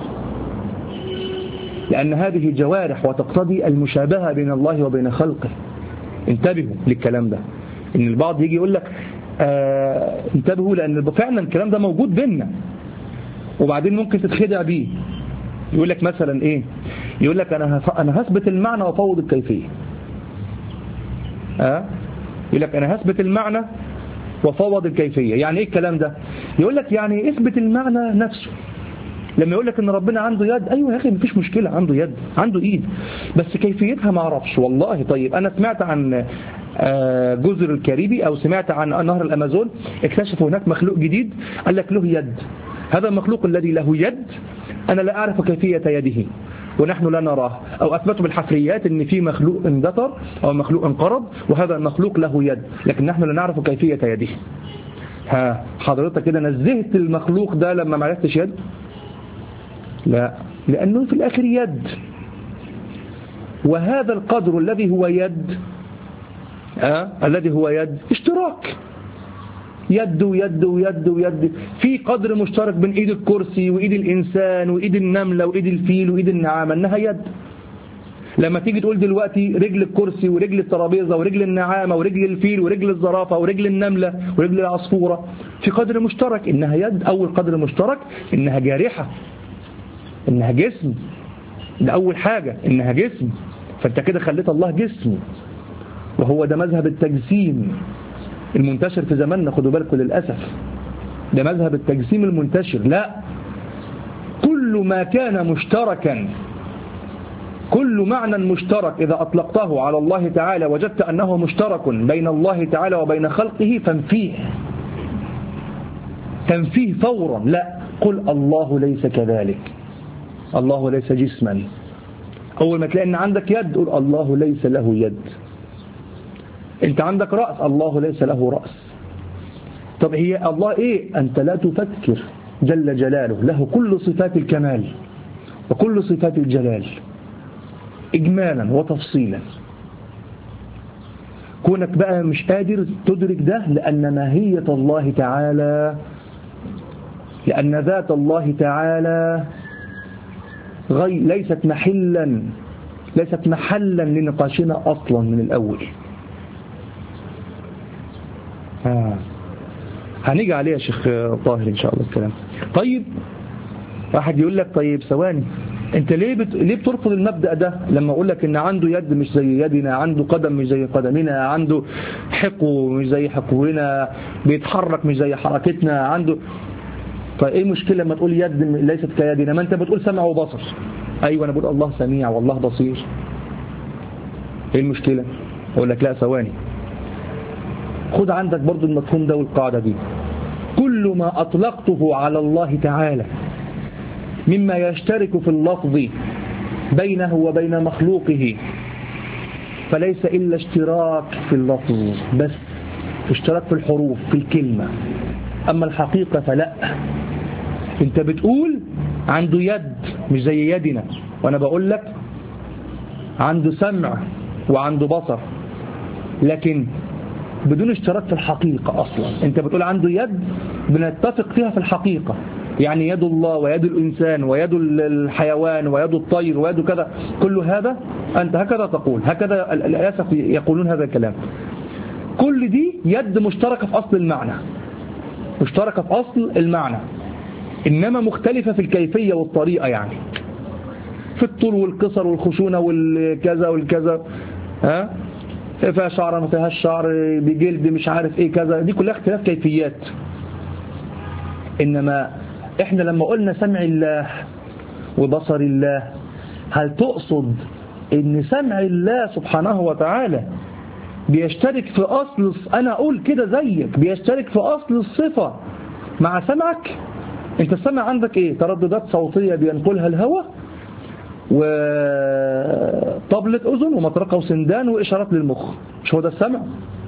لأن هذه جوارح وتقتضي المشابهة بين الله وبين خلقه. انتبهوا للكلام ده، إن البعض يجي يقول لك آه انتبهوا، لأن فعلا الكلام ده موجود بيننا، وبعدين ممكن تتخدع بيه. يقول لك مثلا إيه؟ يقول لك أنا أنا هثبت المعنى وأفوض الكيفية. أه؟ يقول لك أنا هثبت المعنى وأفوض الكيفية. يعني إيه الكلام ده؟ يقول لك يعني اثبت المعنى نفسه، لما يقول لك ان ربنا عنده يد، ايوه يا اخي مفيش مشكله، عنده يد، عنده ايد، بس كيفيتها ما اعرفش والله. طيب انا سمعت عن جزر الكاريبي او سمعت عن نهر الامازون، اكتشفوا هناك مخلوق جديد قال لك له يد. هذا المخلوق الذي له يد انا لا اعرف كيفيه يده ونحن لا نراه، او اثبتوا بالحفريات ان في مخلوق اندثر او مخلوق انقرض وهذا المخلوق له يد، لكن نحن لا نعرف كيفيه يده. ها حضرتك كده نزهت المخلوق ده لما ما عرفتش يد؟ لا، لأنه في الآخر يد، وهذا القدر الذي هو يد آه؟ الذي هو يد اشتراك، يد ويد ويد ويد، في قدر مشترك بين ايد الكرسي وايد الإنسان وايد النملة وايد الفيل وايد النعامة، انها يد. لما تيجي تقول دلوقتي رجل الكرسي ورجل الترابيزة ورجل النعامة ورجل الفيل ورجل الزرافة ورجل النملة ورجل العصفورة، في قدر مشترك انها يد. اول قدر مشترك انها جارحة، انها جسم، ده اول حاجة انها جسم. فانت كده خليت الله جسم، وهو ده مذهب التجسيم المنتشر في زماننا، خدوا بالكم للأسف ده مذهب التجسيم المنتشر. لا، كل ما كان مشتركا، كل معنى مشترك إذا أطلقته على الله تعالى وجدت أنه مشترك بين الله تعالى وبين خلقه فانفيه، تنفيه فورا. لا، قل الله ليس كذلك، الله ليس جسما. أول ما تلاقي أن عندك يد قل الله ليس له يد. أنت عندك رأس، الله ليس له رأس. طب هي الله إيه؟ أنت لا تفكر، جل جلاله له كل صفات الكمال وكل صفات الجلال إجمالا وتفصيلا. كونك بقى مش قادر تدرك ده لأن ماهية الله تعالى، لأن ذات الله تعالى غير ليست محلا ليست محلا لنقاشنا أصلا من الأول. آه. هنيجي عليه يا شيخ طاهر إن شاء الله الكلام. طيب واحد يقول لك طيب ثواني، انت ليه بت... ليه بترفض المبدأ ده لما اقول لك ان عنده يد مش زي يدنا، عنده قدم مش زي قدمنا، عنده حقو مش زي حقونا، بيتحرك مش زي حركتنا، عنده. طيب ايه المشكله لما تقول يد ليست كيدنا؟ ما انت بتقول سمع وبصر. ايوه انا بقول الله سميع والله بصير. ايه المشكله؟ اقول لك لا ثواني، خد عندك برضو المفهوم ده والقاعده دي. كل ما اطلقته على الله تعالى مما يشترك في اللفظ بينه وبين مخلوقه فليس إلا اشتراك في اللفظ بس، اشتراك في الحروف في الكلمة، أما الحقيقة فلا. انت بتقول عنده يد مش زي يدنا، وأنا بقول لك عنده سمع وعنده بصر، لكن بدون اشتراك في الحقيقة أصلا. انت بتقول عنده يد بنتفق فيها في الحقيقة، يعني يد الله ويد الإنسان ويد الحيوان ويد الطير ويد كذا، كل هذا أنت هكذا تقول، هكذا للأسف يقولون هذا الكلام. كل دي يد مشتركة في أصل المعنى، مشتركة في أصل المعنى، إنما مختلفة في الكيفية والطريقة، يعني في الطول والقصر والخشونة والكذا والكذا، ها فيها شعر ما فيهاش شعر، بجلد مش عارف ايه كذا، دي كلها اختلاف كيفيات. إنما إحنا لما قلنا سمع الله وبصر الله، هل تقصد إن سمع الله سبحانه وتعالى بيشترك في أصل، أنا أقول كده زيك، بيشترك في أصل الصفة مع سمعك؟ أنت السمع عندك إيه؟ ترددات صوتية بينقلها الهواء وطبلة أذن ومطرقة وسندان وإشارات للمخ، مش هو ده السمع؟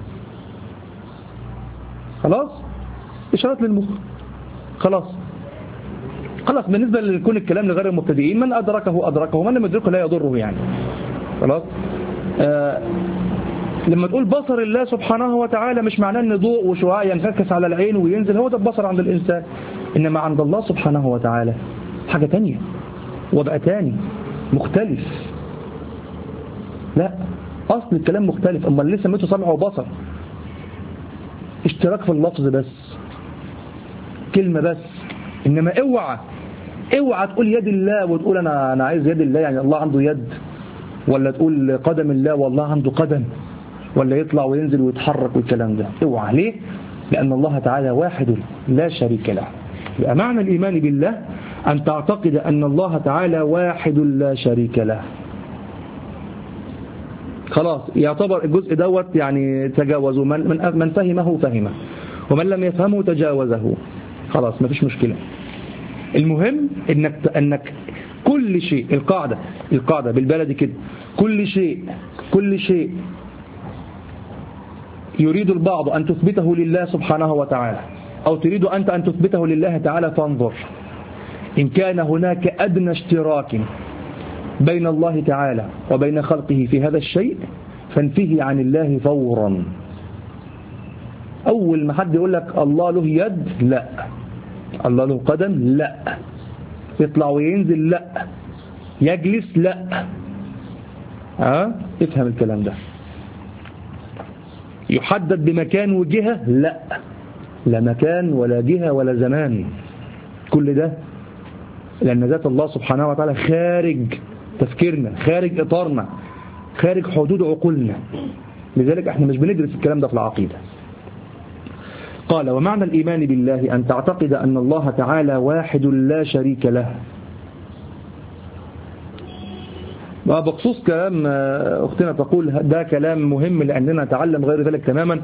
خلاص؟ إشارات للمخ، خلاص خلاص. بالنسبة لكون الكلام لغير المبتدئين، من أدركه أدركه ومن لم يدركه لا يضره يعني. خلاص. آه لما تقول بصر الله سبحانه وتعالى مش معناه ان ضوء وشعاع ينعكس على العين وينزل، هو ده البصر عند الإنسان. إنما عند الله سبحانه وتعالى حاجة تانية، وضع تاني مختلف. لا، أصل الكلام مختلف. أما اللي سميته سمع وبصر اشتراك في اللفظ بس، كلمة بس. إنما اوعى اوعى تقول يد الله وتقول أنا أنا عايز يد الله، يعني الله عنده يد، ولا تقول قدم الله والله عنده قدم، ولا يطلع وينزل ويتحرك والكلام ده. اوعى. ليه؟ لأن الله تعالى واحد لا شريك له. يبقى معنى الإيمان بالله أن تعتقد أن الله تعالى واحد لا شريك له. خلاص يعتبر الجزء دوت يعني تجاوزه، من, من, من فهمه فهمه، ومن لم يفهمه تجاوزه، خلاص ما فيش مشكلة. المهم إنك, أنك كل شيء، القاعدة القاعدة بالبلد كده، كل شيء كل شيء يريد البعض أن تثبته لله سبحانه وتعالى، أو تريد أنت أن تثبته لله تعالى، فانظر إن كان هناك أدنى اشتراك بين الله تعالى وبين خلقه في هذا الشيء فانفه عن الله فورا. أول ما حد يقول لك الله له يد، لا. الله له قدم، لا. يطلع وينزل، لا. يجلس، لا. ها؟ افهم الكلام ده. يحدد بمكان وجهة، لا. لا مكان ولا جهة ولا زمان، كل ده لأن ذات الله سبحانه وتعالى خارج تفكيرنا، خارج إطارنا، خارج حدود عقولنا، لذلك احنا مش بندرس الكلام ده في العقيدة. قال: ومعنى الإيمان بالله أن تعتقد أن الله تعالى واحد لا شريك له. وبخصوص كلام أختنا تقول ده كلام مهم لأننا نتعلم غير ذلك تماما،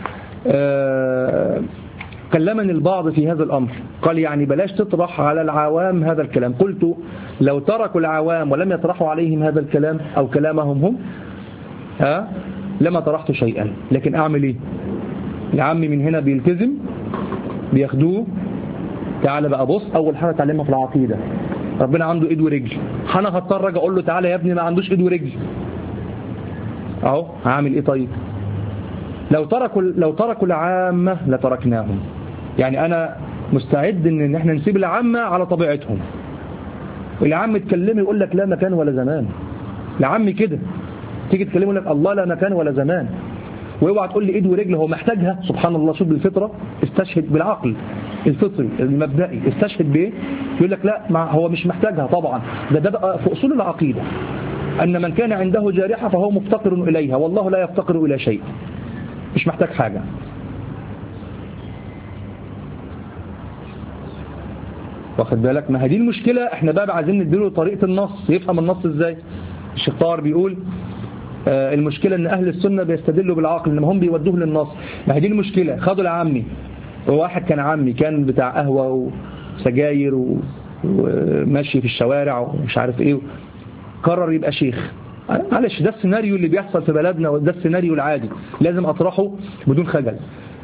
كلمني البعض في هذا الأمر، قال يعني بلاش تطرح على العوام هذا الكلام. قلت لو تركوا العوام ولم يطرحوا عليهم هذا الكلام أو كلامهم هم ها لما طرحت شيئا، لكن أعمل إيه؟ العمي من هنا بيلتزم، بياخدوه، تعالى بقى بص، أول حاجة تعلمها في العقيدة ربنا عنده إيد ورجل، أنا هضطر أجي أقول له تعالى يا ابني ما عندوش إيد ورجل، أهو هعمل إيه طيب؟ لو تركوا لو تركوا العامة لتركناهم، يعني أنا مستعد إن إحنا نسيب العامة على طبيعتهم. العام يتكلم يقول لك لا مكان ولا زمان، العام كده تيجي تكلمه يقول لك الله لا مكان ولا زمان، واوعى تقول لي ايد ورجل، هو محتاجها سبحان الله. شوف بالفطرة، استشهد بالعقل الفطري المبدئي، استشهد بايه؟ يقول لك لا ما هو مش محتاجها طبعا، ده ده بقى في اصول العقيدة ان من كان عنده جارحة فهو مفتقر اليها، والله لا يفتقر الى شيء، مش محتاج حاجة. واخد بالك؟ ما هذه المشكلة، احنا بقى عايزين نديله طريقة النص، يفهم النص ازاي. الشيخ طاهر بيقول آه المشكلة ان اهل السنة بيستدلوا بالعقل انما هم بيودوه للنص. ما هذه المشكلة، خدوا العامي، وواحد كان عمي كان بتاع قهوة وسجاير وماشي في الشوارع ومش عارف ايه، قرر يبقى شيخ. معلش ده السيناريو اللي بيحصل في بلدنا، وده السيناريو العادي، لازم اطرحه بدون خجل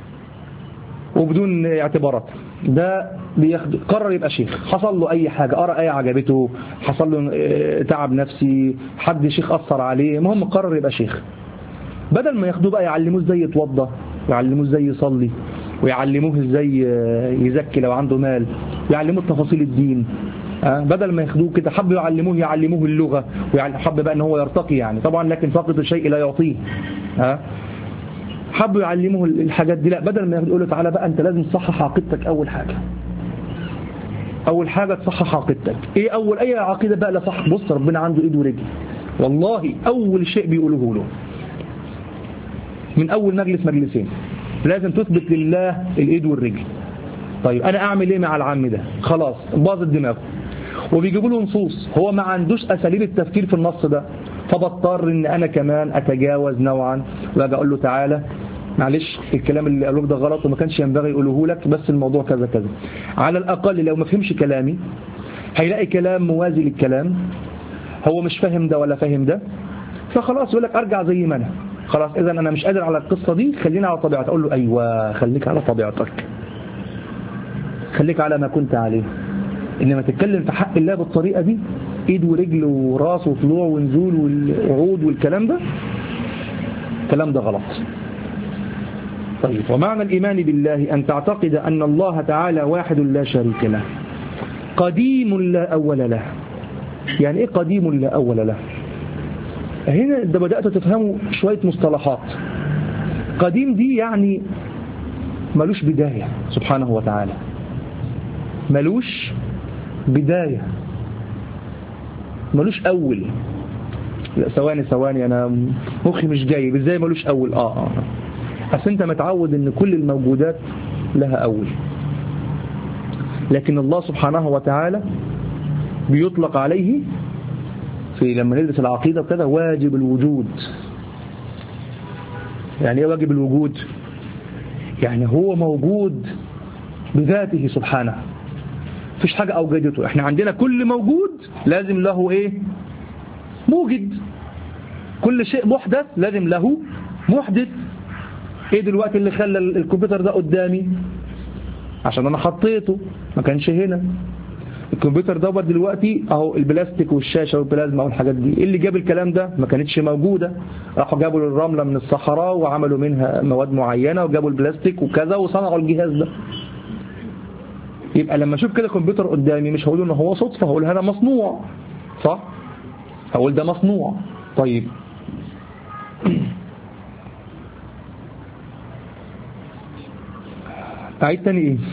وبدون اعتبارات. ده بياخد قرر يبقى شيخ، حصل له اي حاجه، قرأ ايه عجبته، حصل له تعب نفسي، حد شيخ اثر عليه، المهم قرر يبقى شيخ. بدل ما ياخدوه بقى يعلموه ازاي يتوضى، ويعلموه ازاي يصلي، ويعلموه ازاي يزكي لو عنده مال، ويعلموه تفاصيل الدين، بدل ما ياخدوه كده حبوا يعلموه يعلموه اللغه، وحب بقى ان هو يرتقي يعني طبعا، لكن فقد الشيء لا يعطيه، ها حبوا يعلموه الحاجات دي، لا بدل ما يقولوا تعالى بقى انت لازم تصحح عقيدتك. اول حاجه اول حاجه تصحح عقيدتك. ايه اول اي عقيده بقى لا صح؟ بص ربنا عنده ايد ورجل، والله اول شيء بيقولوه له من اول مجلس مجلسين لازم تثبت لله الايد والرجل. طيب انا اعمل ايه مع العم ده؟ خلاص باظت دماغه، وبيجيبوا له نصوص، هو ما عندوش اساليب التفكير في النص ده، فبضطر ان انا كمان اتجاوز نوعا واجي اقول له تعالى معلش الكلام اللي قالوه ده غلط وما كانش ينبغي يقوله لك، بس الموضوع كذا كذا. على الاقل لو ما فهمش كلامي هيلاقي كلام موازي للكلام، هو مش فاهم ده ولا فاهم ده، فخلاص يقول لك ارجع زي ما انا، خلاص اذا انا مش قادر على القصه دي، خلينا على طبيعتك. اقول له ايوه خليك على طبيعتك، خليك على ما كنت عليه، انما تتكلم في حق الله بالطريقه دي، ايد ورجل وراس وطلوع ونزول والقعود والكلام ده، الكلام ده غلط. طيب ومعنى الإيمان بالله أن تعتقد أن الله تعالى واحد لا شريك له، قديم لا أول له. يعني إيه قديم لا أول له؟ هنا ده بدأت تفهموا شوية مصطلحات. قديم دي يعني ملوش بداية سبحانه وتعالى، ملوش بداية، ملوش أول. لا ثواني ثواني أنا مخي مش جايب، إزاي ملوش أول؟ آه آه أصل أنت متعود إن كل الموجودات لها أول. لكن الله سبحانه وتعالى بيطلق عليه في لما ندرس العقيدة وكذا واجب الوجود. يعني ايه واجب الوجود؟ يعني هو موجود بذاته سبحانه، مفيش حاجة أوجدته. احنا عندنا كل موجود لازم له ايه؟ موجد. كل شيء محدث لازم له محدث. ايه دلوقتي اللي خلى الكمبيوتر ده قدامي؟ عشان انا حطيته، ما كانش هنا. الكمبيوتر ده دلوقتي اهو البلاستيك والشاشة والبلازما والحاجات دي، ايه اللي جاب الكلام ده؟ ما كانتش موجودة. راحوا جابوا الرملة من الصحراء وعملوا منها مواد معينة وجابوا البلاستيك وكذا وصنعوا الجهاز ده. يبقى لما اشوف كده كمبيوتر قدامي مش هقول انه هو صدفة، هقول هذا مصنوع، صح؟ هقول ده مصنوع. طيب أعيد تاني إيه؟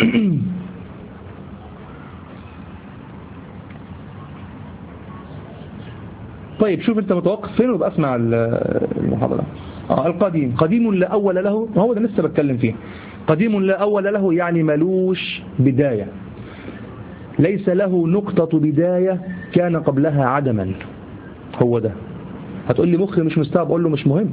طيب شوف أنت متوقف فين وبقى أسمع المحاضرة. آه القديم قديم لا أول له، هو ده لسه بتكلم فيه. قديم لا أول له يعني ملوش بداية، ليس له نقطة بداية كان قبلها عدما. هو ده. هتقول لي مخي مش مستوعب، أقول له مش مهم،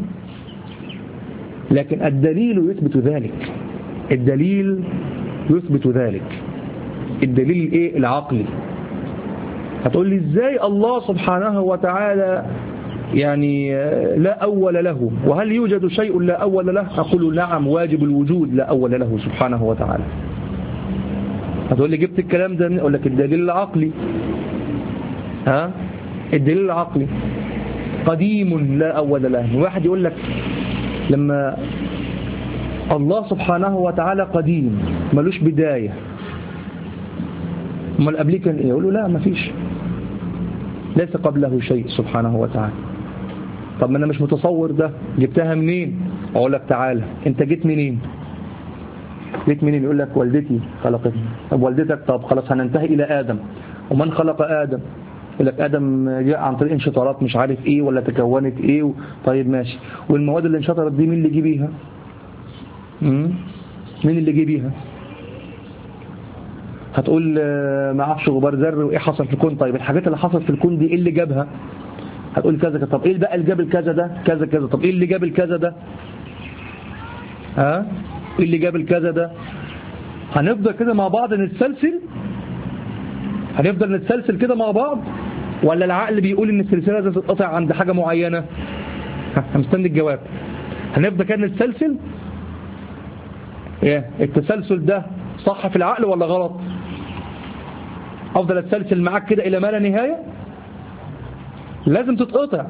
لكن الدليل يثبت ذلك. الدليل يثبت ذلك. الدليل ايه؟ العقلي. هتقول لي ازاي الله سبحانه وتعالى يعني لا أول له، وهل يوجد شيء لا أول له؟ أقول نعم، واجب الوجود لا أول له سبحانه وتعالى. هتقول لي جبت الكلام ده؟ أقول لك الدليل العقلي. ها؟ الدليل العقلي قديم لا أول له. واحد يقول لك لما الله سبحانه وتعالى قديم ملوش بداية، امال قبليه كان ايه؟ يقول له لا مفيش، ليس قبله شيء سبحانه وتعالى. طب ما انا مش متصور ده، جبتها منين؟ اقول لك تعالى، انت جيت منين؟ جيت منين؟ يقول لك والدتي خلقتني. طب والدتك؟ طب خلاص هننتهي الى ادم. ومن خلق ادم؟ يقول لك ادم جاء عن طريق انشطارات مش عارف ايه ولا تكونت ايه و... طيب ماشي، والمواد اللي انشطرت دي مين اللي جه بيها؟ مين اللي جه بيها؟ هتقول ما اعرفش غبار ذري وايه حصل في الكون. طيب الحاجات اللي حصلت في الكون دي ايه اللي جابها؟ هتقول كذا كذا. طب ايه بقى اللي جاب الكذا ده؟ كذا كذا. طب ايه اللي جاب الكذا ده؟ ها؟ ايه اللي جاب الكذا ده؟ هنفضل كده مع بعض نتسلسل؟ هنفضل نتسلسل كده مع بعض؟ ولا العقل بيقول ان السلسله لازم تتقطع عند حاجه معينه؟ مستني الجواب. هنفضل كده نتسلسل؟ ايه التسلسل ده صح في العقل ولا غلط؟ افضل اتسلسل معاك كده الى ما لا نهايه؟ لازم تتقطع.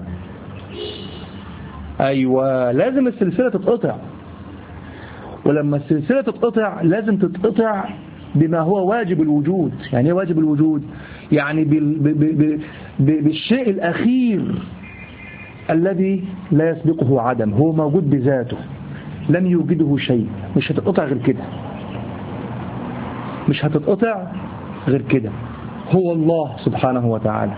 ايوه لازم السلسله تتقطع. ولما السلسله تتقطع لازم تتقطع بما هو واجب الوجود. يعني ايه واجب الوجود؟ يعني بال... ب... ب... ب... بالشيء الاخير الذي لا يسبقه عدم، هو موجود بذاته لم يوجده شيء. مش هتتقطع غير كده، مش هتتقطع غير كده. هو الله سبحانه وتعالى.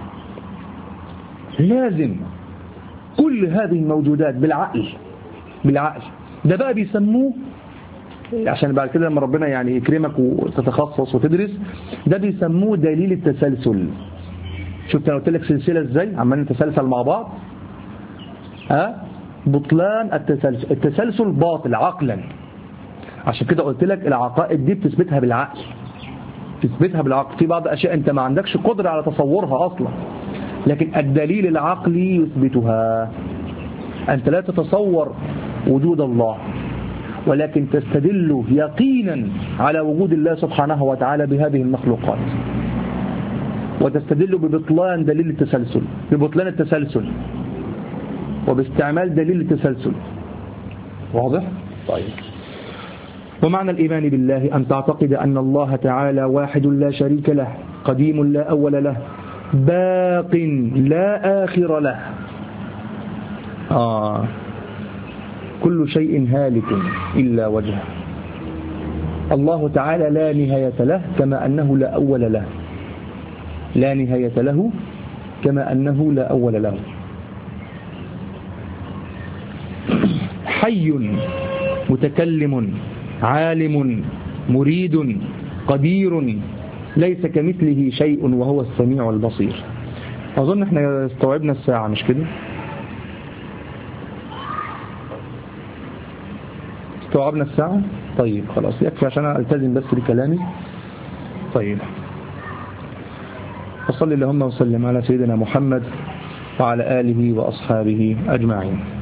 لازم كل هذه الموجودات بالعقل، بالعقل ده بقى بيسموه، عشان بعد كده لما ربنا يعني يكرمك وتتخصص وتدرس، ده بيسموه دليل التسلسل. شفت انا قلت لك سلسله ازاي عمالين نتسلسل مع بعض؟ ها؟ بطلان التسلسل. التسلسل باطل عقلا. عشان كده قلت لك العقائد دي بتثبتها بالعقل، تثبتها بالعقل. في بعض الاشياء انت ما عندكش قدرة على تصورها اصلا، لكن الدليل العقلي يثبتها. انت لا تتصور وجود الله، ولكن تستدل يقينا على وجود الله سبحانه وتعالى بهذه المخلوقات، وتستدل ببطلان دليل التسلسل، ببطلان التسلسل وباستعمال دليل التسلسل. واضح؟ طيب. ومعنى الإيمان بالله أن تعتقد أن الله تعالى واحد لا شريك له، قديم لا أول له، باق لا آخر له. آه. كل شيء هالك إلا وجهه. الله تعالى لا نهاية له كما أنه لا أول له، لا نهاية له كما أنه لا أول له. حي متكلم عالم مريد قدير ليس كمثله شيء وهو السميع البصير. أظن احنا استوعبنا الساعة مش كده؟ استوعبنا الساعة؟ طيب خلاص يكفي عشان ألتزم بس بكلامي. طيب وصلي اللهم وسلم على سيدنا محمد وعلى آله وأصحابه أجمعين.